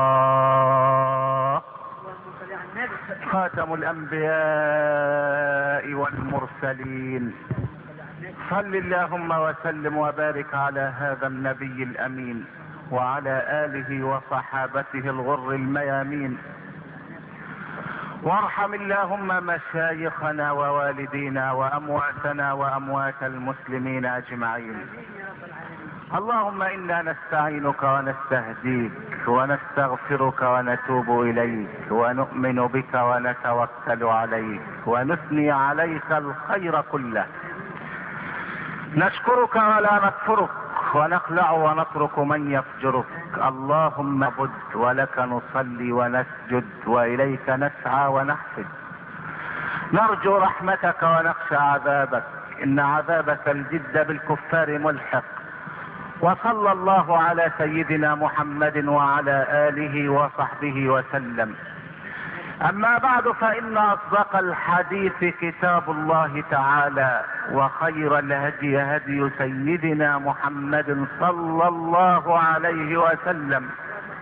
الله خاتم الأنبياء والمرسلين. صل اللهم وسلم وبارك على هذا النبي الأمين وعلى آله وصحابته الغر الميامين. وارحم اللهم مشايخنا ووالدينا وأمواتنا وأموات المسلمين أجمعين. اللهم إنا نستعينك ونستهديك ونستغفرك ونتوب إليك ونؤمن بك ونتوكل عليك ونثني عليك الخير كله. نشكرك ولا نكفرك ونخلع ونترك من يفجرك. اللهم نعبد ولك نصلي ونسجد وإليك نسعى ونحفد. نرجو رحمتك ونخشى عذابك إن عذابك الجد بالكفار ملحق. وصلى الله على سيدنا محمد وعلى آله وصحبه وسلم. أما بعد فإن أصدق الحديث كتاب الله تعالى وخير الهدي هدي سيدنا محمد صلى الله عليه وسلم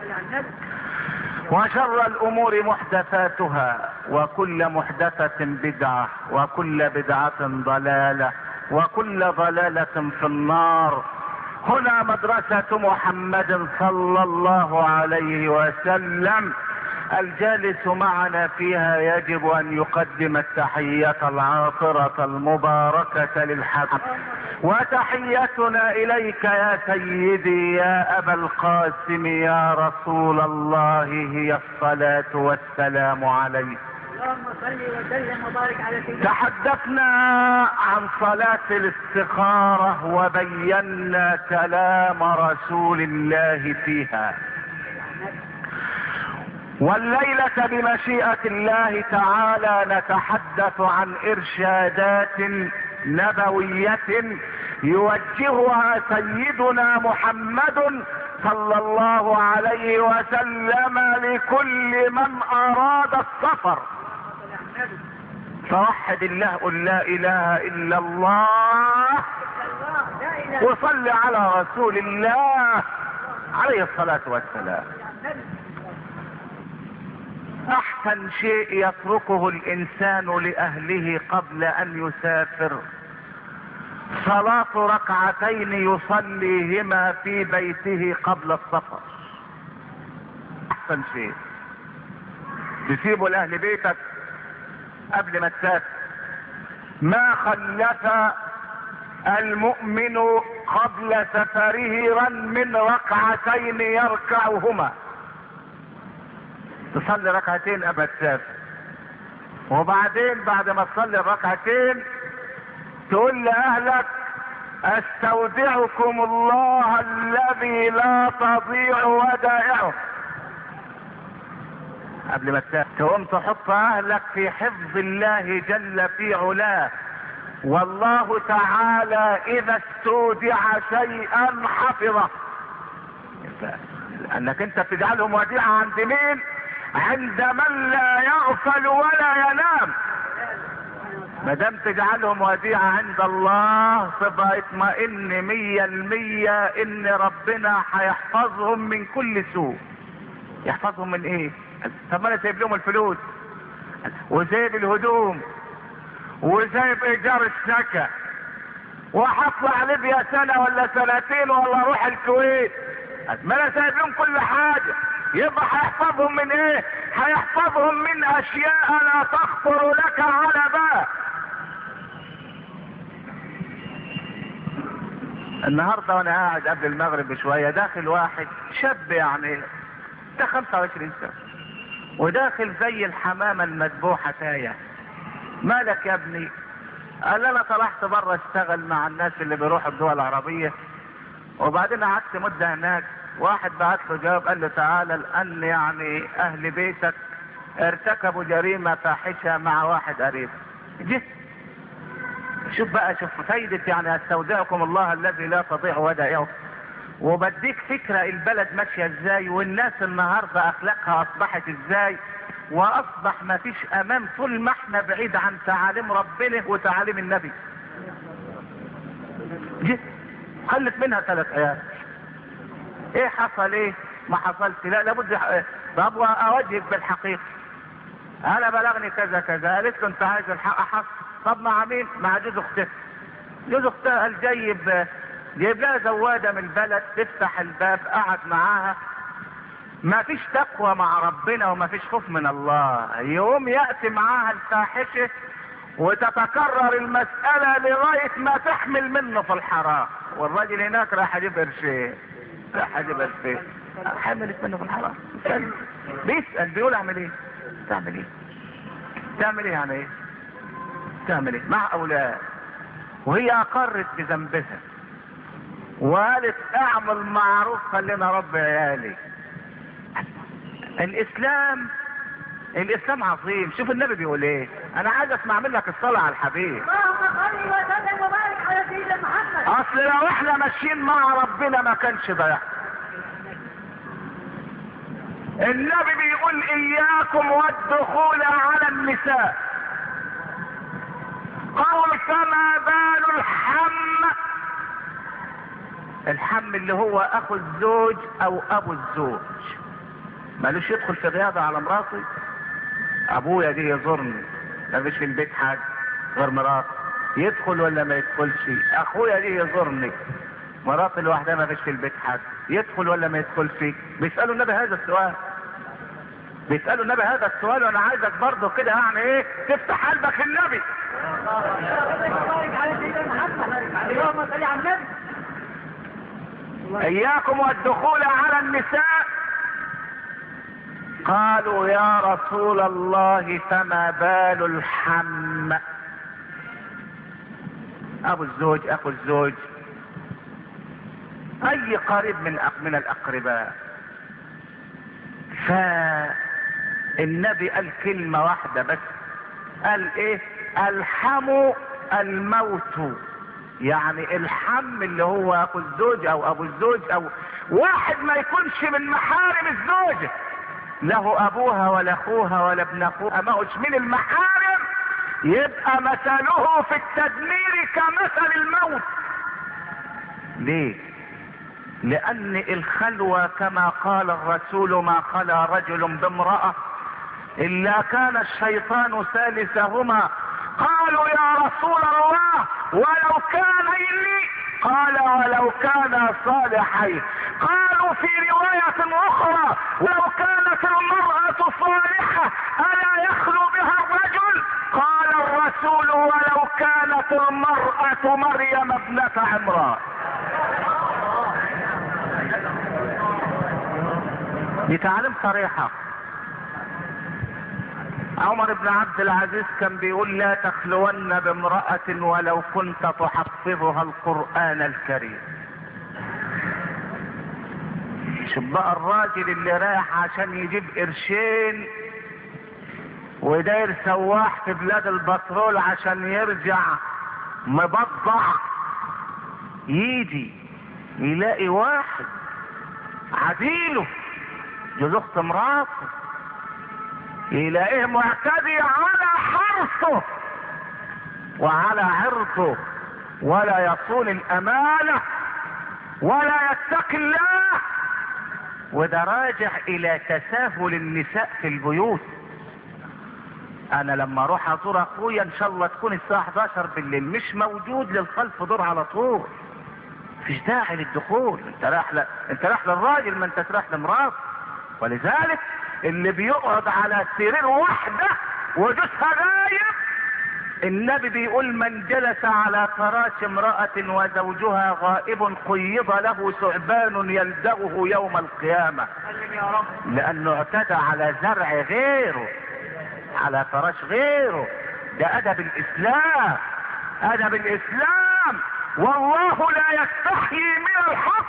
وشر الأمور محدثاتها وكل محدثة بدعة وكل بدعة ضلالة وكل ضلالة في النار. هنا مدرسة محمد صلى الله عليه وسلم. الجالس معنا فيها يجب أن يقدم التحية العاطرة المباركة للحبيب. وتحيتنا إليك يا سيدي يا أبا القاسم يا رسول الله هي الصلاة والسلام عليك. صل وسلم وبارك على سيدنا. تحدثنا عن صلاة الاستخارة وبينا كلام رسول الله فيها، والليلة بمشيئة الله تعالى نتحدث عن إرشادات نبوية يوجهها سيدنا محمد صلى الله عليه وسلم لكل من أراد السفر. فوحد الله، قل لا إله إلا الله، وصل على رسول الله عليه الصلاة والسلام. احسن شيء يتركه الانسان لاهله قبل ان يسافر صلاة ركعتين يصليهما في بيته قبل السفر. احسن شيء تسيبه لاهل بيتك قبل ما تسافر. ما خلف المؤمن قبل سفره من ركعتين يركعهما. تصلي ركعتين قبل تسافر، وبعدين بعد ما تصلي الركعتين تقول لأهلك استودعكم الله الذي لا تضيع ودائعه. قبل ما تسافر تقوم تحط أهلك في حفظ الله جل في علاه، والله تعالى إذا استودع شيئا حفظه. لأنك أنت بتجعلهم وديعة عند مين؟ عند من لا يغفل ولا ينام. ما دام تجعلهم وديعة عند الله تبقى اطمئن 100% ان ربنا هيحفظهم من كل سوء. يحفظهم من ايه؟ طب ما انا سايب لهم الفلوس وسايب الهدوم وسايب ايجار الشقة وهطلع ليبيا سنة ولا سنتين ولا اروح الكويت، ما انا سايب لهم كل حاجة. يبقى هيحفظهم من ايه؟ هيحفظهم من اشياء لا تخطر لك على بال. النهارده وانا قاعد قبل المغرب بشويه داخل واحد شاب يعني ده 25 سنه وداخل زي الحمامه المذبوحه تايه. مالك يا ابني؟ قال انا طلعت بره اشتغل مع الناس اللي بيروحوا الدول العربيه، وبعدين قعدت مده هناك. واحد بعت له جواب قال له تعالى لان يعني اهل بيتك ارتكبوا جريمه فاحشه مع واحد قريب. جيت شوف بقى، شوف فايدة يعني استودعكم الله الذي لا تضيع ودائعه. وبديك فكرة البلد ماشية ازاي والناس النهاردة اخلاقها اصبحت ازاي، واصبح ما فيش امان طول ما احنا بعيد عن تعاليم ربنا وتعاليم النبي. جيت خلت منها 3 عيال. ايه حصل؟ ايه ما حصلش؟ لا لابد. طب اواجهك بالحقيقة، انا بلغني كذا كذا. قالت له انت عايز الحق حصل. طب مع مين؟ مع جوز اختها. جوز اختها قال جايب لها زواده من البلد تفتح الباب، قعد معاها. ما فيش تقوى مع ربنا وما فيش خوف من الله. يوم ياتي معاها الفاحشه وتتكرر المساله لغايه ما تحمل منه في الحرام، والراجل هناك راح يجيب قرشين. راح يجيب قرشين حملت منه في الحرام. بيسال بيقول اعمل ايه؟ تعمل ايه؟ تعمل ايه يعني ايه؟ تعمل ايه مع اولاد؟ وهي اقرت بذنبها وقالت اعمل معروف خلينا ربي عيالي. الاسلام عظيم. شوف النبي بيقول ايه. انا عايز اسمع منك الصلاة على الحبيب. اللهم صل وسلم وبارك على سيدنا محمد. اصل لو احنا ماشيين مع ربنا ما كانش ضيع. النبي بيقول اياكم والدخول على النساء. قال كما بال الحم اللي هو اخو الزوج او ابو الزوج مالوش يدخل في غيابة على مراتي. ابويا دي يزورني ما فيش في البيت حاجة غير مراتي، يدخل ولا ما يدخلش؟ اخويا دي يزورني مراتي لوحدها ما فيش في البيت حاجة، يدخل ولا ما يدخلش؟ بيسألوا النبي هذا السؤال. بيسألوا النبي هذا السؤال، وانا عايزك برضه كده يعني ايه تفتح قلبك للنبي. اللهم صل على النبي. اياكم والدخول على النساء قالوا يا رسول الله فما بال الحم؟ ابو الزوج، اخو الزوج، اي قريب من الاقرباء. فالنبي قال كلمة واحدة بس، قال ايه؟ الحم الموت. يعني الحم اللي هو اخو الزوج او ابو الزوج او واحد ما يكونش من محارم الزوجة، له ابوها ولا اخوها ولا ابن اخوها، ما هوش من المحارم، يبقى مثله في التدمير كمثل الموت. ليه؟ لان الخلوة كما قال الرسول ما خلا رجل بامرأة الا كان الشيطان ثالثهما. قالوا يا رسول الله ولو كانين؟ قال ولو كانا صالحين. قالوا في رواية اخرى ولو كانت المرأة صالحة الا يخلو بها الرجل؟ قال الرسول ولو كانت المرأة مريم ابنة عمران. دي تعليم صريحة. عمر بن عبد العزيز كان بيقول لا تخلون بامرأة ولو كنت تحفظها القرآن الكريم. شوف بقى الراجل اللي رايح عشان يجيب قرشين وداير سواح في بلاد البترول عشان يرجع مبضع، يجي يلاقي واحد عديله جوز اخت مراته، يلاقيه معتدي على حرصه وعلى عرضه، ولا يصون الامانة ولا يتقي الله. وده راجع الى تساهل النساء في البيوت. انا لما اروح ازور اخويا ان شاء الله تكون الساعة 11 بالليل مش موجود للخلف دور على طول، مفيش داعي للدخول. انت رايح للراجل، ما انت رايح لمراته. ولذلك اللي بيقعد على سرير واحدة وجوزها غايب، النبي بيقول من جلس على فراش امرأة وزوجها غائب قيض له ثعبان يلدغه يوم القيامة، لانه اعتدى على زرع غيره، على فراش غيره. ده ادب الاسلام، ادب الاسلام. والله لا يستحيي من الحق.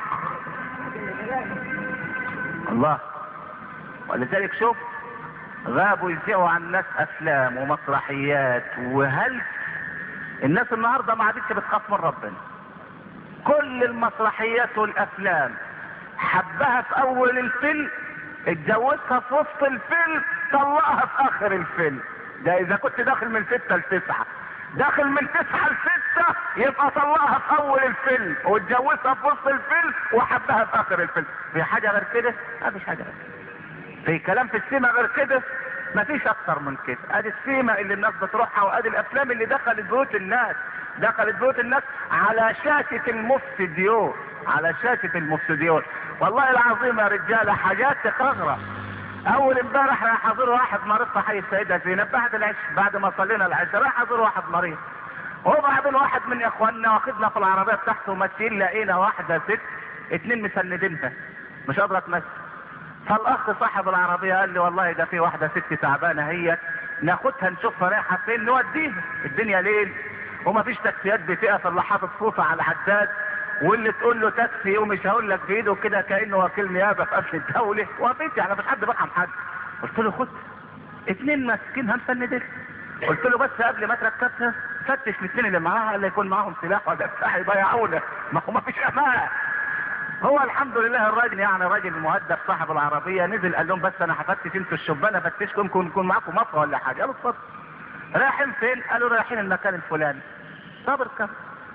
الله. ولذلك شوف غابوا يذيعوا عن الناس افلام ومسرحيات وهل الناس النهارده ما عادتش بتخاف من ربنا. كل المسرحيات والافلام حبها في اول الفيلم، اتجوزها في وسط الفيلم، طلقها في اخر الفيلم. ده اذا كنت داخل من 6 ل9، داخل من 9 ل6 يبقى طلقها في اول الفيلم واتجوزها في وسط الفيلم وحبها في اخر الفيلم. في حاجة غير كده؟ ما فيش حاجة غير كده. في كلام في السيما غير كده؟ ما فيش اكتر من كده. ادي السيما اللي الناس بتروحها، وادي الافلام اللي دخلت بيوت الناس، دخلت بيوت الناس على شاشة المفسديون، على شاشة المفسديون. والله العظيم يا رجالة حاجات تخغرة. اول امبارح راح ازور واحد مريض في حي السيدة زينب بعد العشاء، بعد ما صلينا العشاء راح ازور واحد مريض، وبعدين واحد من اخواننا واخدنا في العربية بتاعته وماشيين، لقينا واحدة ست 2 مسندينها مش قادرة تمشي. فالاخ صاحب العربية قال لي والله ده في واحدة ست تعبانة هي، ناخدها نشوفها رايحة فين نوديها، الدنيا ليل وما فيش تاكسيات بتقف الا حاطط صوفة على العداد، واللي تقول له تاكسي ومش هقول لك بايده كده كانه وكيل نيابه في امن الدوله، وقفت يعني مفيش حد بيرحم حد. قلت له خد 2 ماسكينها مسندين، قلت له بس قبل ما تركبها فتش ال2 اللي معاها اللي يكون معاهم سلاح ولا بتاع يضيعونا، ما هو مفيش امان. هو الحمد لله الراجل يعني راجل مؤدب صاحب العربيه، نزل قال لهم بس انا هفتش انتوا الشبانه، فتشكم يكون معاكم مطوه ولا حاجه. قالوا اتفضل. رايحين فين؟ قالوا رايحين المكان الفلاني. طب اركب.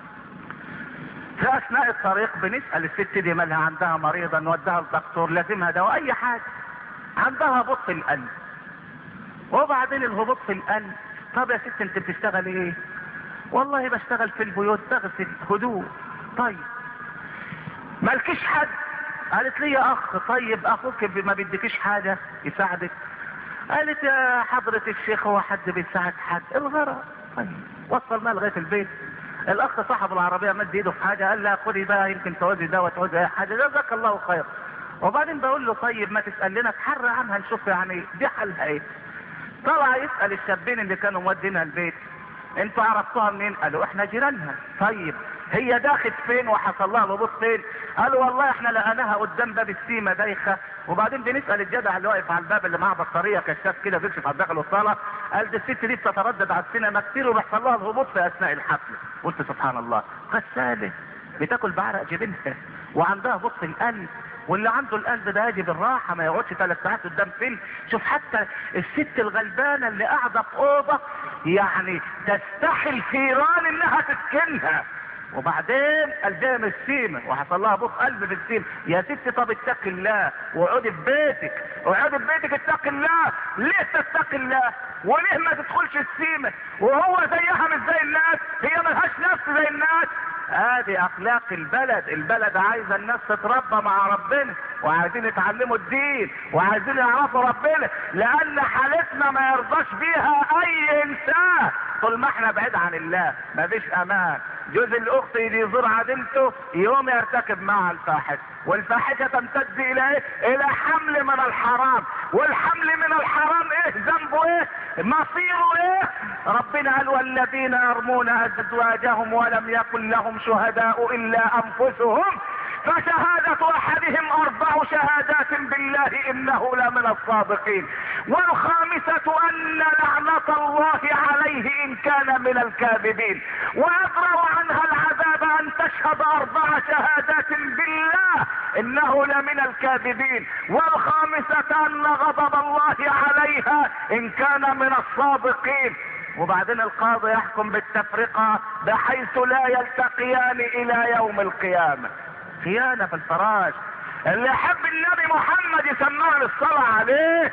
في اثناء الطريق بنسأل الست دي مالها، عندها مريضة نودها للدكتور، لازمها دواء اي حاجة، عندها هبوط في القلب. وبعدين الهبوط في القلب، طب يا ست انت بتشتغل ايه؟ والله بشتغل في البيوت بغسل هدوء. طيب مالكيش حد؟ قالت لي يا اخ. طيب اخوك ما بيديكيش حاجة يساعدك؟ قالت يا حضرة الشيخ هو حد بيساعد حد؟ الغرض. طيب وصلنا لغاية البيت، الاخ صاحب العربية مد ايده في حاجة، قال لها خدي بقى يمكن تعوزي ده وتعوزي اي حاجة، جزاك الله خير. وبعدين بقول له طيب ما تسأل لنا تحرى عنها نشوف يعني دي حالها ايه. طلع يسأل الشابين اللي كانوا مودينها البيت، انتوا عرفتوها منين؟ قالوا احنا جيرانها. طيب هي داخت فين وحصل لها الهبوط فين؟ قالوا والله احنا لقيناها قدام باب السيمه دايخه، وبعدين بنسال الجدع اللي واقف على الباب اللي معاه بطاريه كشاف كده بيكشف على داخل الصاله، قال دي الست دي بتتردد على السينما كتير وبيحصل لها الهبوط في اثناء الحفله. قلت سبحان الله، غساله بتاكل بعرق جبينها وعندها هبوط في القلب، واللي عنده القلب ده يجي بالراحه ما يقعدش 3 ساعات قدام فيلم. شوف حتى الست الغلبانه اللي قاعده في اوضه يعني تستحي الفيران انها تسكنها، وبعدين قلبها السيمه وحصل لها هبوط قلب في السيمه. يا ست طب اتقي الله واقعدي في بيتك، اقعدي في بيتك اتقي الله. ليه تتقي الله؟ وليه ما تدخلش السيمه؟ وهو زيها مش زي الناس؟ هي ملهاش نفس زي الناس؟ ادي اخلاق البلد. البلد عايزه الناس تتربى مع ربنا، وعايزين يتعلموا الدين، وعايزين يعرفوا ربنا، لان حالتنا ما يرضاش بيها اي انسان طول ما احنا بعيد عن الله. مفيش امان. جوز الاخت يجي يزور عدلته يوم يرتكب معها الفاحشه، والفاحشه تمتد الى ايه؟ الى حمل من الحرام. والحمل من الحرام ايه ذنبه؟ ايه مصيره؟ ايه؟ ربنا قال والذين يرمون ازواجهم ولم يكن لهم شهداء الا انفسهم فشهادة احدهم 4 شهادات بالله انه لمن الصادقين، والخامسة ان لعنة الله عليه ان كان من الكاذبين، ويبرأ عنها العذاب ان تشهد 4 شهادات بالله انه لمن الكاذبين، والخامسة ان غضب الله عليها ان كان من الصادقين. وبعدين القاضي يحكم بالتفرقة بحيث لا يلتقيان الى يوم القيامة. خيانة في الفراش. اللي يحب النبي محمد يسمعه للصلاة عليه.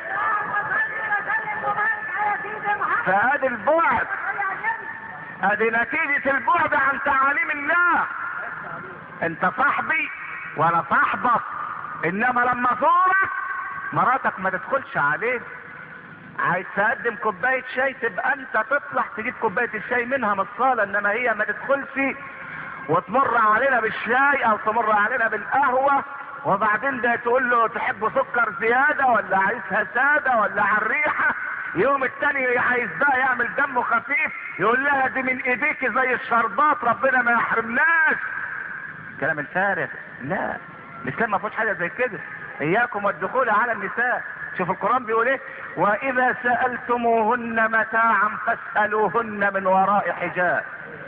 فهذا البعد، هذه نتيجة البعد عن تعاليم الله. انت صاحبي وانا صاحبك، انما لما زورك مراتك ما تدخلش عليه. عايز تقدم كوباية شاي تبقى انت تطلع تجيب كوباية الشاي منها من الصالة، انما هي ما تدخلش وتمر علينا بالشاي او تمر علينا بالقهوة، وبعدين ده تقول له تحب سكر زيادة ولا عايزها سادة ولا على الريحة. يوم التاني عايز بقى يعمل دمه خفيف يقول لها دي من ايديك زي الشربات ربنا ما يحرمناش. كلام الفارغ. لا، الاسلام ما فيهوش حاجة زي كده. اياكم والدخول على النساء. شوف القرآن بيقول ايه؟ واذا سألتموهن متاعا فاسألوهن من وراء حجاب.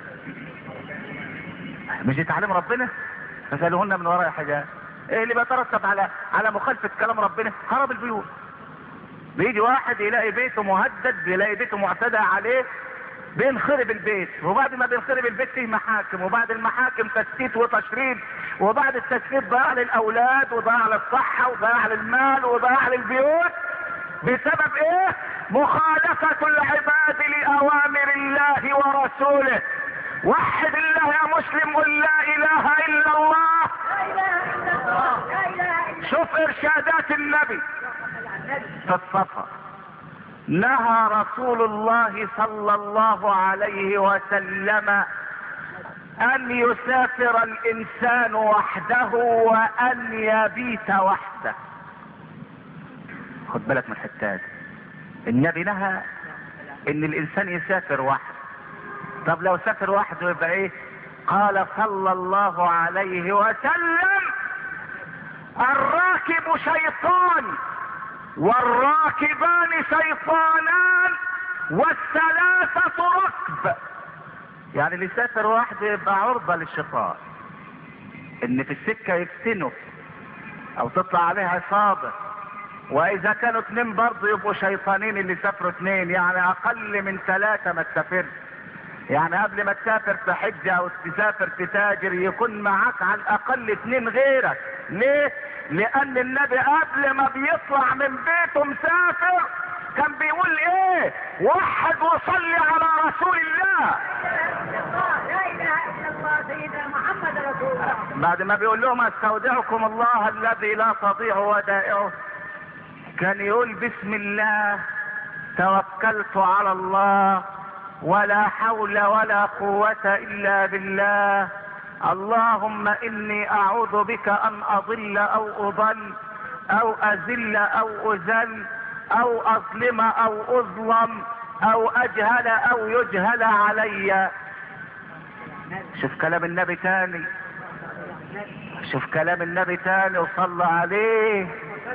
مش يتعلم ربنا؟ فسألوهن من وراء حجاب. ايه اللي بيترتب على مخالفة كلام ربنا؟ خراب البيوت. بيجي واحد يلاقي بيته مهدد، يلاقي بيته معتدى عليه، بينخرب البيت، وبعد ما بينخرب البيت فيه محاكم، وبعد المحاكم تشتيت وتشريد، وبعد التشتيت ضياع للاولاد وضياع للصحة وضياع للمال وضياع للبيوت. بسبب ايه؟ مخالفة العباد لأوامر الله ورسوله. وحد الله يا مسلم، قل لا اله الا الله. لا اله الا الله، لا اله الا الله. شوف ارشادات النبي في السفر. نهى رسول الله صلى الله عليه وسلم ان يسافر الانسان وحده وان يبيت وحده. خد بالك من الحتات. النبي نهى ان الانسان يسافر وحده. طب لو سافر وحده يبقى ايه؟ قال صلى الله عليه وسلم الراكب شيطان والراكبان شيطانان والثلاثة ركب. يعني اللي يسافر وحده يبقى عرضة للشيطان، ان في السكة يفتنه او تطلع عليه عصابة. واذا كانوا 2 برضه يبقوا شيطانين اللي سافروا 2، يعني اقل من 3 ما تسافرش. يعني قبل ما تسافر في حجة او تسافر في تاجر يكون معاك على الاقل 2 غيرك. ليه؟ لان النبي قبل ما بيطلع من بيته مسافر كان بيقول ايه؟ وحد وصلي على رسول الله. لا اله الا الله سيدنا محمد رسول الله. بعد ما بيقول لهم استودعكم الله الذي لا تضيع ودائعه، كان يقول بسم الله توكلت على الله ولا حول ولا قوة الا بالله. اللهم اني اعوذ بك ان اضل او اضل او اذل او اذل او اظلم او اظلم او اجهل او يجهل علي. شوف كلام النبي تاني، شوف كلام النبي تاني وصلى عليه.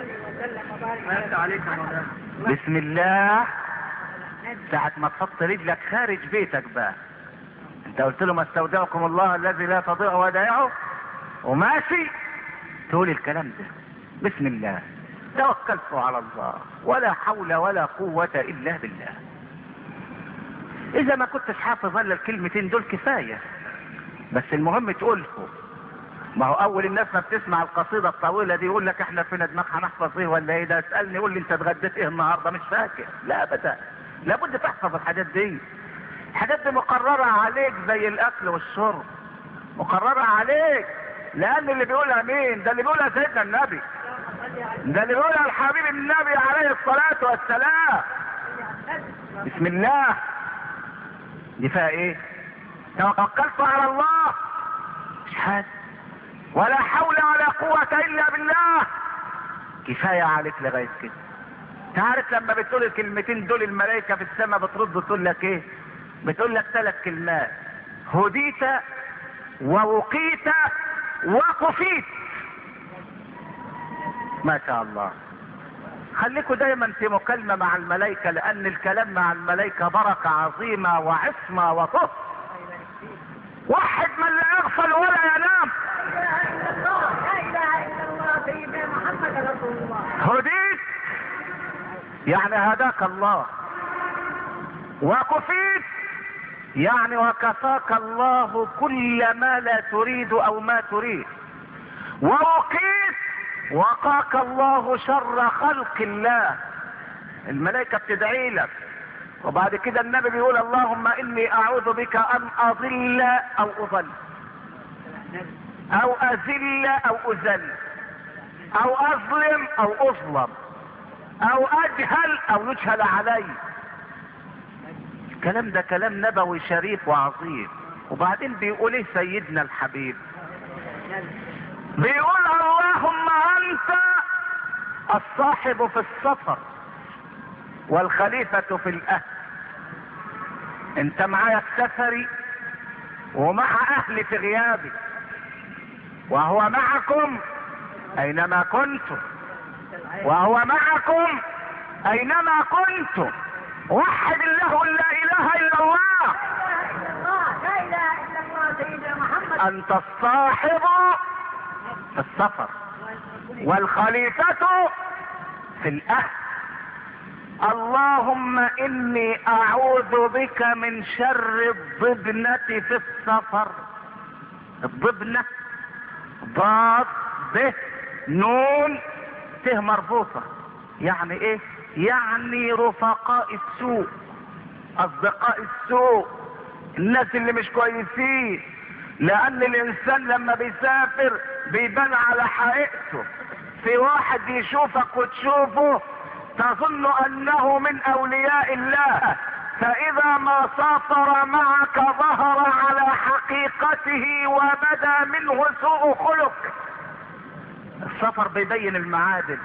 بسم الله. ساعة ما تحط رجلك خارج بيتك بقى، انت قلت له ما استودعكم الله الذي لا تضيع ودائعه، وماشي تقول الكلام ده. بسم الله توكلت على الله ولا حول ولا قوة الا بالله. اذا ما كنتش حافظ الا الكلمتين دول كفاية، بس المهم تقوله. ما هو اول الناس ما بتسمع القصيدة الطويلة دي يقول لك احنا فينا دماغ هنحفظ ايه ولا ايه ده. اسألني قول لي انت اتغديت ايه النهاردة، مش فاكر. لا ابدا، لابد تحفظ الحاجات دي. الحاجات دي مقررة عليك زي الاكل والشرب، مقررة عليك. لان اللي بيقولها مين؟ ده اللي بيقولها سيدنا النبي، ده اللي بيقولها الحبيب النبي عليه الصلاة والسلام. بسم الله دي فيها ايه؟ توكلت على الله، مش حاجة. ولا حول ولا قوة الا بالله، كفاية عليك لغاية كده. تعرف لما بتقول الكلمتين دول الملائكة في السماء بترد بتقول لك ايه؟ بتقول لك 3 كلمات: هديت ووقيت وكفيت. ما شاء الله. خليكوا دايما في مكالمة مع الملائكة، لان الكلام مع الملائكة بركة عظيمة وعصمة وطهر. واحد من لا يغفل ولا ينام. لا اله الا الله سيدنا محمد رسول الله. هديت يعني هداك الله، وكفيت يعني وكفاك الله كل ما لا تريد او ما تريد، ووقيت وقاك الله شر خلق الله. الملائكة بتدعي لك. وبعد كده النبي بيقول اللهم اني اعوذ بك ان اضل او اضل او اذل او اذل او اظلم او اظلم او اجهل او يجهل علي. الكلام ده كلام نبوي شريف وعظيم. وبعدين بيقول ايه سيدنا الحبيب؟ بيقول اللهم انت الصاحب في السفر والخليفة في الاهل. انت معايا في سفري ومع اهلي في غيابي، وهو معكم اينما كنتم، وهو معكم اينما كنتم. وحد الله لا اله الا الله. لا اله الا الله سيدنا محمد. انت الصاحب في السفر والخليفة في الاهل. اللهم اني اعوذ بك من شر الضبنة في السفر. الضبنة ضاد ب نون ت مربوطة. يعني ايه؟ يعني رفقاء السوء، اصدقاء السوء، الناس اللي مش كويسين. لان الانسان لما بيسافر بيبان على حقيقته. في واحد يشوفك وتشوفه تظن انه من اولياء الله، فاذا ما سافر معك ظهر على حقيقته وبدا منه سوء خلق. السفر بيبين المعادن.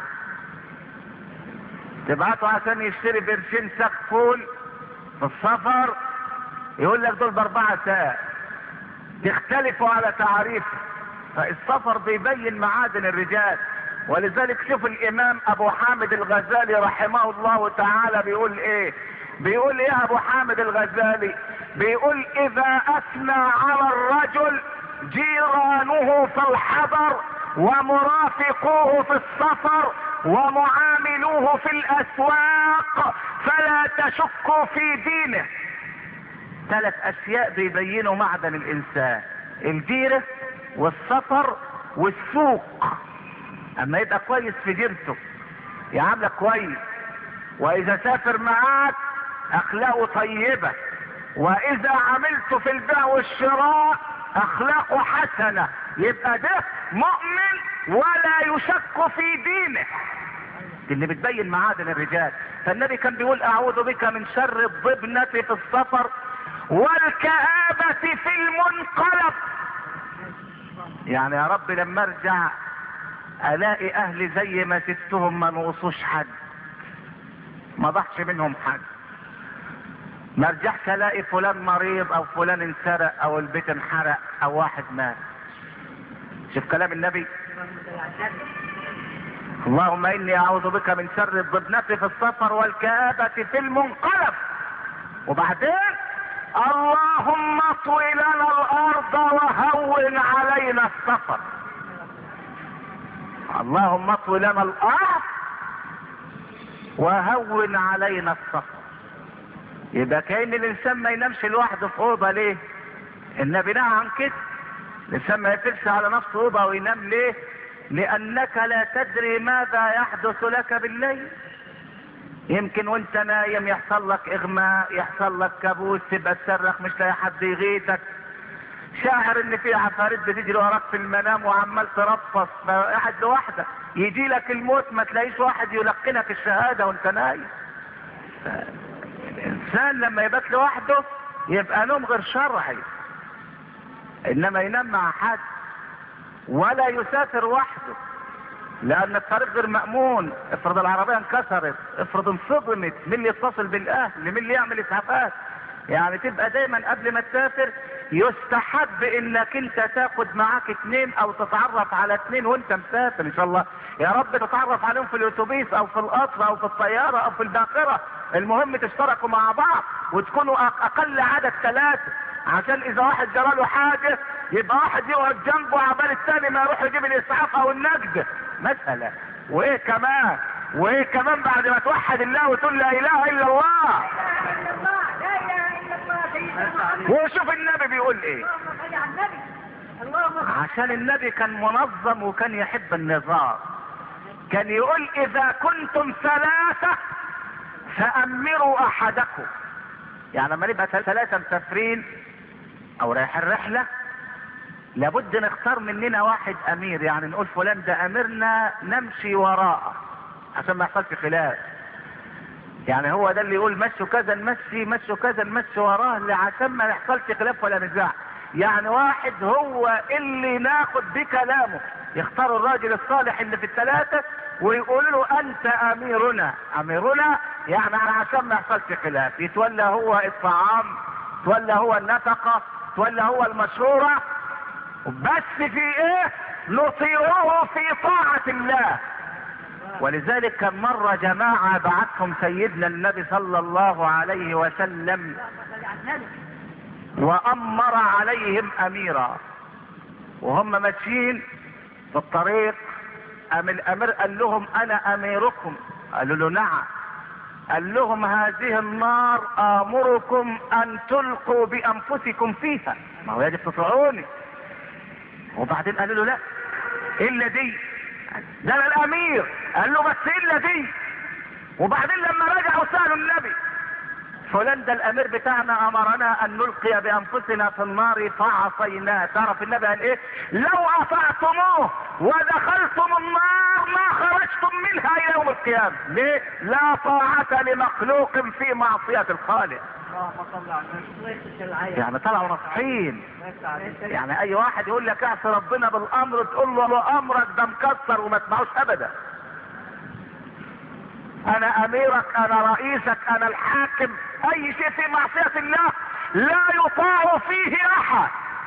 تبعته عشان يشتري برشين ساق فول في السفر، يقول لك دول ب4 ساق. تختلفوا على تعريفه. فالسفر بيبين معادن الرجال. ولذلك شوف الامام ابو حامد الغزالي رحمه الله تعالى بيقول ايه؟ بيقول ايه ابو حامد الغزالي؟ بيقول اذا اثنى على الرجل جيرانه في الحضر ومرافقوه في السفر ومعاملوه في الاسواق فلا تشكوا في دينه. 3 اشياء بيبينوا معدن الانسان: الجيرة والسفر والسوق. اما يبقى كويس في جيرته يعاملك كويس، واذا سافر معاك اخلاقه طيبة، واذا عملت في البيع والشراء اخلاقه حسنة، يبقى ده مؤمن ولا يشك في دينه. دي اللي بتبين معادن الرجال. فالنبي كان بيقول اعوذ بك من شر الضبنة في السفر والكآبة في المنقلب. يعني يا رب لما ارجع الاقي اهلي زي ما سبتهم ما نقصوش حد، ما ضحش منهم حد، ما ارجعش الاقي فلان مريض او فلان انسرق او البيت انحرق او واحد مات. شوف كلام النبي، اللهم اني اعوذ بك من شر الضبنة في السفر والكآبة في المنقلب. وبعدين اللهم اطوي لنا الارض وهون علينا السفر. اللهم اطوي لنا الارض وهون علينا السفر. يبقى كأن الانسان ما ينامش لوحده في اوضه. ليه؟ النبي نهى عن كده. الانسان ما يقفلش على نفسه اوضه وينام. ليه؟ لانك لا تدري ماذا يحدث لك بالليل. يمكن وانت نايم يحصل لك اغماء، يحصل لك كابوس، تبقى تصرخ مش لاقي حد يغيثك، شاعر ان في عفاريت بتجري وراك في المنام وعمال ترفص قاعد لوحدك، يجي لك الموت ما تلاقيش واحد يلقنك الشهاده وانت نايم. الانسان لما يبات لوحده يبقى نوم غير شرعي. انما ينام مع حد ولا يسافر وحده، لان الطريق غير مأمون. افرض العربية انكسرت، افرض انصدمت، مين اللي يتصل بالاهل، مين اللي يعمل اسعافات؟ يعني تبقى دايما قبل ما تسافر يستحب انك انت تاخد معاك 2 او تتعرف على 2 وانت مسافر ان شاء الله. يا رب تتعرف عليهم في الاتوبيس او في القطر او في الطيارة او في الباخرة، المهم تشتركوا مع بعض وتكونوا اقل عدد 3، عشان اذا واحد جراله حاجة يبقى واحد يقعد جنبه عبال الثاني ما يروح يجيب الاسعاف او النجدة مسألة. وايه كمان بعد ما توحد الله وتقول لا اله الا الله. وشوف النبي بيقول ايه. عشان النبي كان منظم وكان يحب النظام. كان يقول اذا كنتم 3 فامروا احدكم. يعني لما نبقى 3 مسافرين او رايحين رحلة لابد نختار مننا واحد امير، يعني نقول فلان ده اميرنا نمشي وراءه عشان ما يحصلش خلاف. يعني هو ده اللي يقول مشوا كذا نمشي، مشوا كذا نمشي وراه عشان ما يحصلش خلاف ولا نزاع. يعني واحد هو اللي ناخد بكلامه، يختار الراجل الصالح اللي في ال3 ويقول له انت اميرنا. اميرنا يعني عشان ما يحصلش خلاف، يتولى هو الطعام، يتولى هو النفقة، يتولى هو المشورة، بس في ايه؟ نطيعه في طاعة الله. ولذلك كان مرة جماعة بعثهم سيدنا النبي صلى الله عليه وسلم وأمر عليهم أميرا، وهم ماشيين في الطريق قام الأمير قال لهم أنا أميركم. قالوا له نعم. قال لهم هذه النار آمركم أن تلقوا بأنفسكم فيها، ما هو يجب تطيعوني. وبعدين قالوا له لا إلا دي، ده انا الامير. قال له بس الا دي. وبعدين لما رجعوا سألوا النبي فلان ده الامير بتاعنا امرنا ان نلقي بانفسنا في النار فعصيناه. تعرف النبي قال ايه؟ لو اطعتموه ودخلتم النار ما خرجتم منها الى يوم القيامة. ليه؟ لا طاعة لمخلوق في معصية الخالق. يعني طلعوا نصحين. يعني اي واحد يقول لك اعصي ربنا بالامر تقول له امرك ده مكسر وما تسمعوش ابدا. انا اميرك، انا رئيسك، انا الحاكم. اي شيء في معصية الله لا يطاع فيه احد.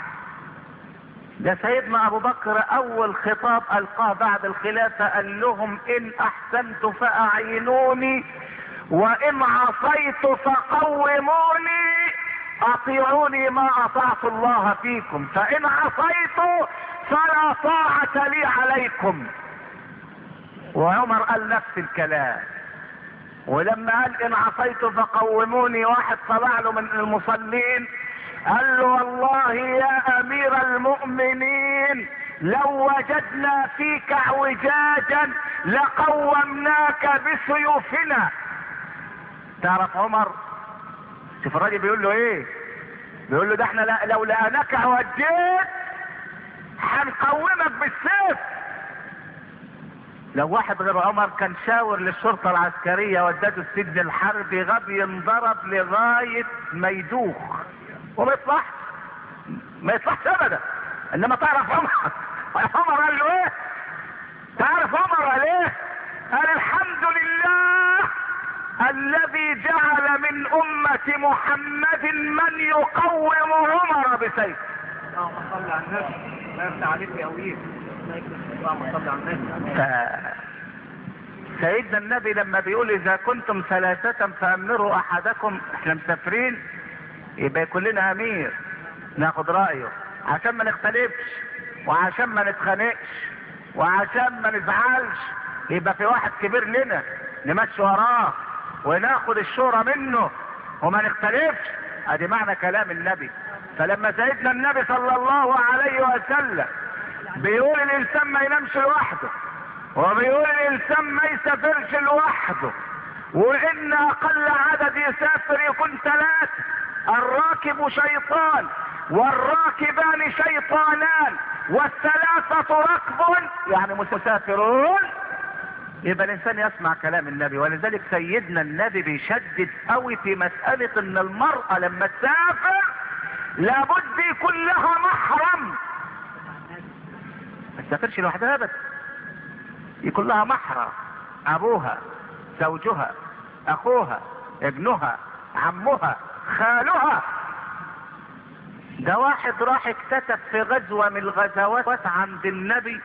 ده سيدنا ابو بكر اول خطاب القاه بعد الخلافة قال لهم ان احسنت فاعينوني وان عصيت فقوموني، اطيعوني ما اطعت الله فيكم، فان عصيت فلا طاعة لي عليكم. وعمر قال نفس الكلام. ولما قال ان عصيت فقوموني واحد طلع له من المصلين قال له والله يا امير المؤمنين لو وجدنا فيك اعوجاجا لقومناك بسيوفنا. تعرف عمر؟ شوف الراجل بيقول له ايه؟ بيقول له ده احنا لو لقناك اعوجيت هنقومك بالسيف. لو واحد غير عمر كان شاور للشرطة العسكرية ودته السجن الحربي غبي ينضرب لغاية ما يدوخ وما يطلعش ابدا. انما تعرف عمر قال له ايه؟ تعرف عمر قال ايه؟ قال الحمد لله الذي جعل من امة محمد من يقوم عمر بسيف. اللهم صل على النبي. لا يفتح عليك يا أويل. اللهم صل على النبي. سيدنا النبي لما بيقول اذا كنتم ثلاثة فامروا احدكم، احنا مسافرين يبقى يكون لنا امير ناخد رايه عشان ما نختلفش وعشان ما نتخانقش وعشان ما نزعلش، يبقى في واحد كبير لنا نمشي وراه وناخد الشورى منه وما نختلفش. ادي معنى كلام النبي. فلما سيدنا النبي صلى الله عليه وسلم بيقول الانسان ما ينامش لوحده، وبيقول الانسان ما يسافرش لوحده، وان اقل عدد يسافر يكون 3، الراكب شيطان والراكبان شيطانان والثلاثة ركب يعني مسافرون، يبقى الانسان يسمع كلام النبي. ولذلك سيدنا النبي بيشدد قوي في مسألة ان المرأة لما تسافر لابد يكون لها محرم، ما تسافرش لوحدها ابدا، يكون لها محرم، ابوها، زوجها، اخوها، ابنها، عمها، خالها. ده واحد راح اكتتب في غزوة من الغزوات عند النبي،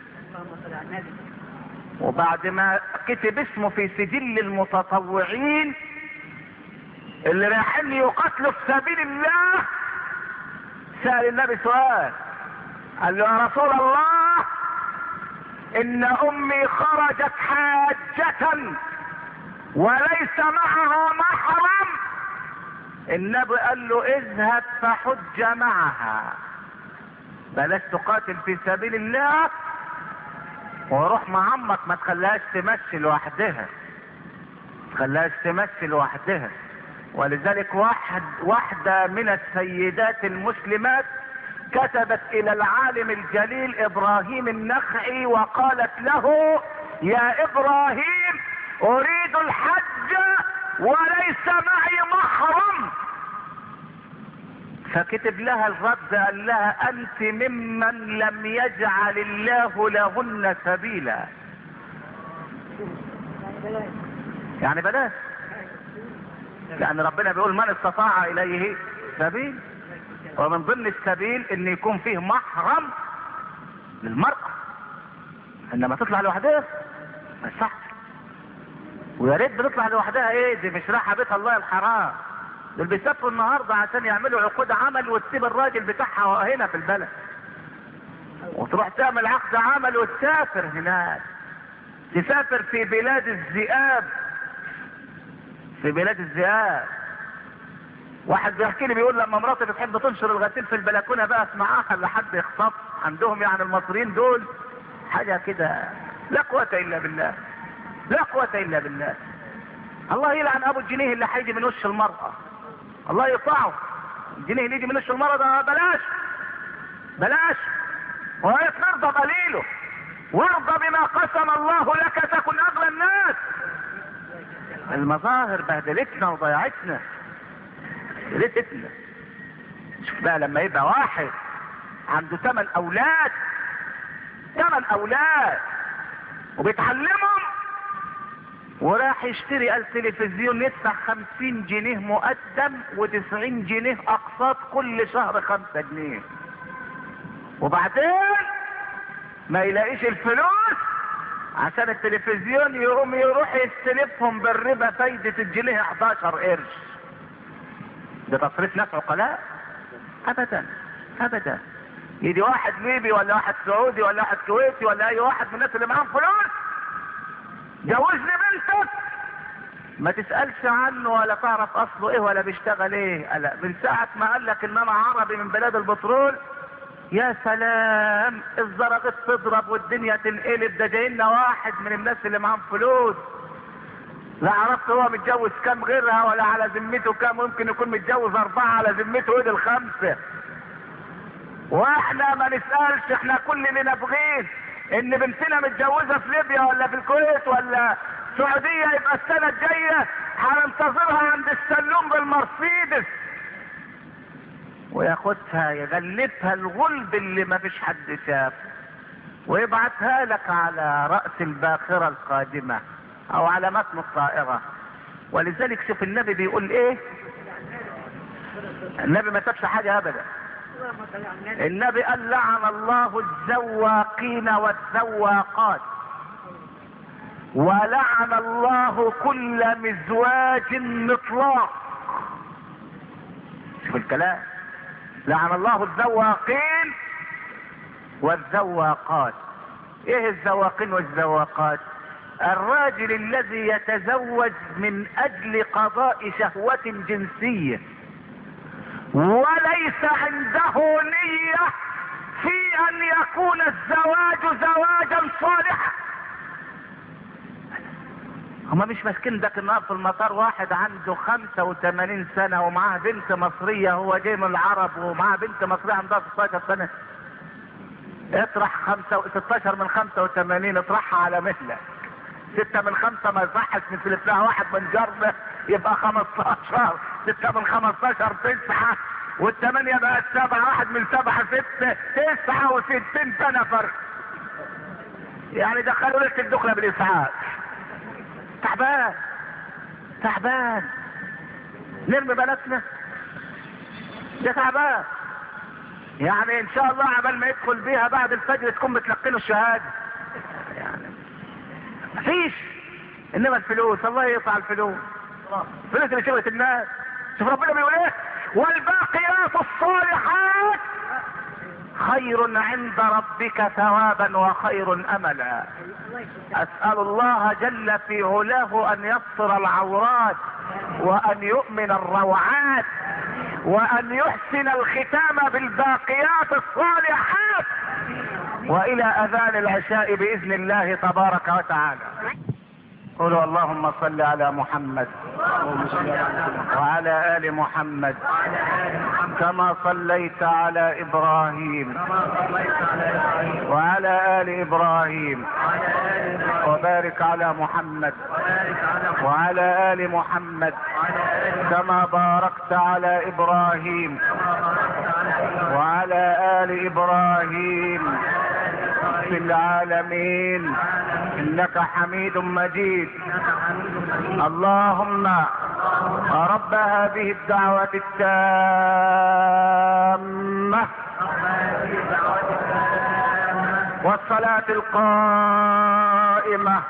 وبعد ما كتب اسمه في سجل المتطوعين اللي رايحين يقاتلوا في سبيل الله، سأل النبي سؤال، قال له يا رسول الله ان امي خرجت حاجة وليس معها محرم. النبي قال له اذهب فحج معها، بلاش تقاتل في سبيل الله وروح مع عمك، ما تخليهاش تمشي لوحدها، ما تخليهاش تمشي لوحدها. ولذلك واحدة من السيدات المسلمات كتبت الى العالم الجليل ابراهيم النخعي وقالت له يا ابراهيم اريد الحج وليس معي محرم. فكتب لها الرد قال لها انت ممن لم يجعل الله لهن سبيلا، يعني بلاش، لان ربنا بيقول من استطاع اليه سبيل، ومن ضمن السبيل ان يكون فيه محرم للمرأة، انما تطلع لوحدها ما يصحش. ويا ريت بتطلع لوحدها ايه، دي مش رايحه بيت الله الحرام، دول بيسافروا النهارده عشان يعملوا عقود عمل وتسيب الراجل بتاعها هنا في البلد، وتروح تعمل عقد عمل وتسافر هناك، تسافر في بلاد الذئاب، في بلاد الذئاب. واحد بيحكي لي بيقول لما مراتي بتحب تنشر الغسيل في البلكونه بقى اسمعها لحد يخطف عندهم، يعني المصريين دول حاجه كده لا قوه الا بالله، لا قوه الا بالله. الله يلعن ابو الجنيه اللي هيجي من وش المرأة، الله يقطعه. الجنيه اللي يجي من وش المرأة ده بلاش بلاش، وهي ترضى قليله وارضى بما قسم الله لك تكن اغلى الناس. المظاهر بهدلتنا وضيعتنا بهدلتنا. شوف بقى لما يبقى واحد عنده 8 اولاد، 8 اولاد وبيتعلمهم، وراح يشتري التلفزيون يدفع 50 جنيه مقدم و90 جنيه اقساط كل شهر 5 جنيه، وبعدين ما يلاقيش الفلوس عشان التلفزيون، يقوم يروح يستلفهم بالربا فايدة الجنيه 11 قرش. ده تصريف ناس عقلاء؟ ابدا ابدا. يجي واحد ليبي ولا واحد سعودي ولا واحد كويتي ولا اي واحد من الناس اللي معاهم فلوس، جوزني بنتك، ما تسألش عنه ولا تعرف اصله ايه ولا بيشتغل ايه. لا، من ساعة ما قال لك ان انا عربي من بلاد البترول، يا سلام الزرقت تضرب والدنيا تنقلب. ده جاي لنا واحد من الناس اللي معاهم فلوس، لا عرفت هو متجوز كام غيرها ولا على ذمته كام، ممكن يكون متجوز 4 على ذمته ايه ال5. واحنا ما نسألش، احنا كل اللي نبغيه ان بنتنا متجوزة في ليبيا ولا في الكويت ولا السعودية، يبقى السنة الجاية هننتظرها عند السلوم بالمرسيدس، وياخدها يغلفها الغلب اللي ما فيش حد شاف، ويبعتها لك على رأس الباخرة القادمة او على متن الطائرة. ولذلك شوف النبي بيقول ايه. النبي ما سابش حاجة ابدا. النبي قال لعن الله الزواقين والزواقات، ولعن الله كل مزواج مطلاق. شوف الكلام، لعن الله الزواقين والزواقات. ايه الزواقين والزواقات؟ الراجل الذي يتزوج من اجل قضاء شهوة جنسية وليس عنده نية في ان يكون الزواج زواجا صالحا. هما مش ماسكين داك النهار في المطار واحد عنده 85 سنة ومعاه بنت مصرية، هو جاي من العرب ومعاه بنت مصرية عندها 16 سنة. اطرح 16 من 85 اطرحها على مهلة. 6 من 5 ما يصحش نسلف لها واحد من جربه يبقى 15. 6 من 15 9 والثمانية بقت 7. 1 من 7 6 69 سنة فرق. يعني دخلوا ليلة الدخلة بالإسعاف. تعبان تعبان. نرمي بناتنا ده تعبان. يعني ان شاء الله عبال ما يدخل بيها بعد الفجر تكون بتلقنه الشهادة. يعني مفيش. انما الفلوس الله يقطع الفلوس. فلوس اللي شغلت الناس. شوف ربنا بيقول ايه: والباقيات الصالحات خير عند ربك ثوابا وخير املا. اسأل الله جل في علاه ان يستر العورات وان يؤمن الروعات وان يحسن الختام بالباقيات الصالحات والى اذان العشاء باذن الله تبارك وتعالى. قولوا اللهم صل على محمد وعلى آل محمد كما صليت على إبراهيم وعلى آل إبراهيم، وبارك على محمد وعلى آل محمد كما باركت على إبراهيم وعلى آل إبراهيم في العالمين إنك حميد مجيد. اللهم رب هذه الدعوة التامة والصلاة القائمة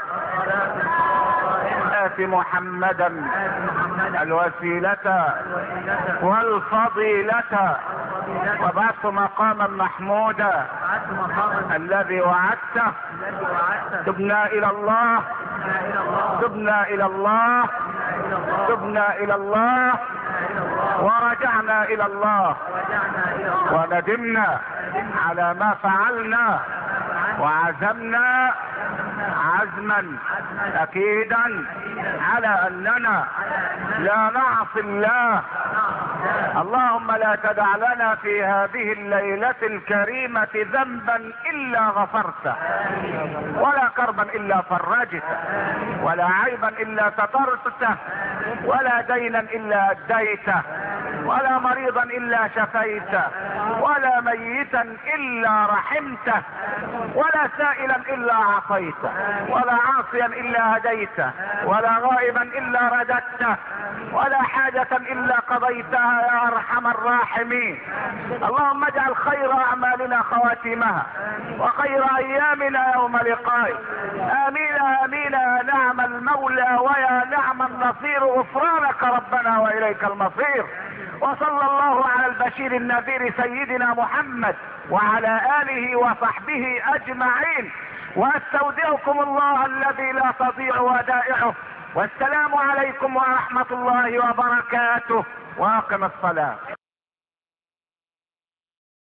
آت محمدا الوسيلة والفضيلة وبعث مقاما محمودا الذي وعدته. تبنا إلى الله تبنا إلى الله تبنا إلى الله ورجعنا إلى الله وندمنا على ما فعلنا وعزمنا عزما أكيدا على أننا لا نعصي الله. اللهم لا تدع لنا في هذه الليلة الكريمة ذنبا إلا غفرته، ولا كربا إلا فرجته، ولا عيبا إلا سترته، ولا دينا إلا أديته، ولا مريضا إلا شفيته، ولا ميتا إلا رحمته، ولا سائلا إلا عصيته، ولا عاصيا إلا هديته، ولا غائبا إلا رددته، ولا حاجة إلا قضيتها يا أرحم الراحمين. اللهم اجعل خير أعمالنا خواتيمها وخير أيامنا يوم لقائك. آمين آمين يا نعم المولى ويا نعم النصير. غفرانك ربنا وإليك المصير. وصلى الله على البشير النذير سيدنا محمد وعلى آله وصحبه أجمعين. واستودعكم الله الذي لا تضيع ودائعه. والسلام عليكم ورحمة الله وبركاته. واقم الصلاة.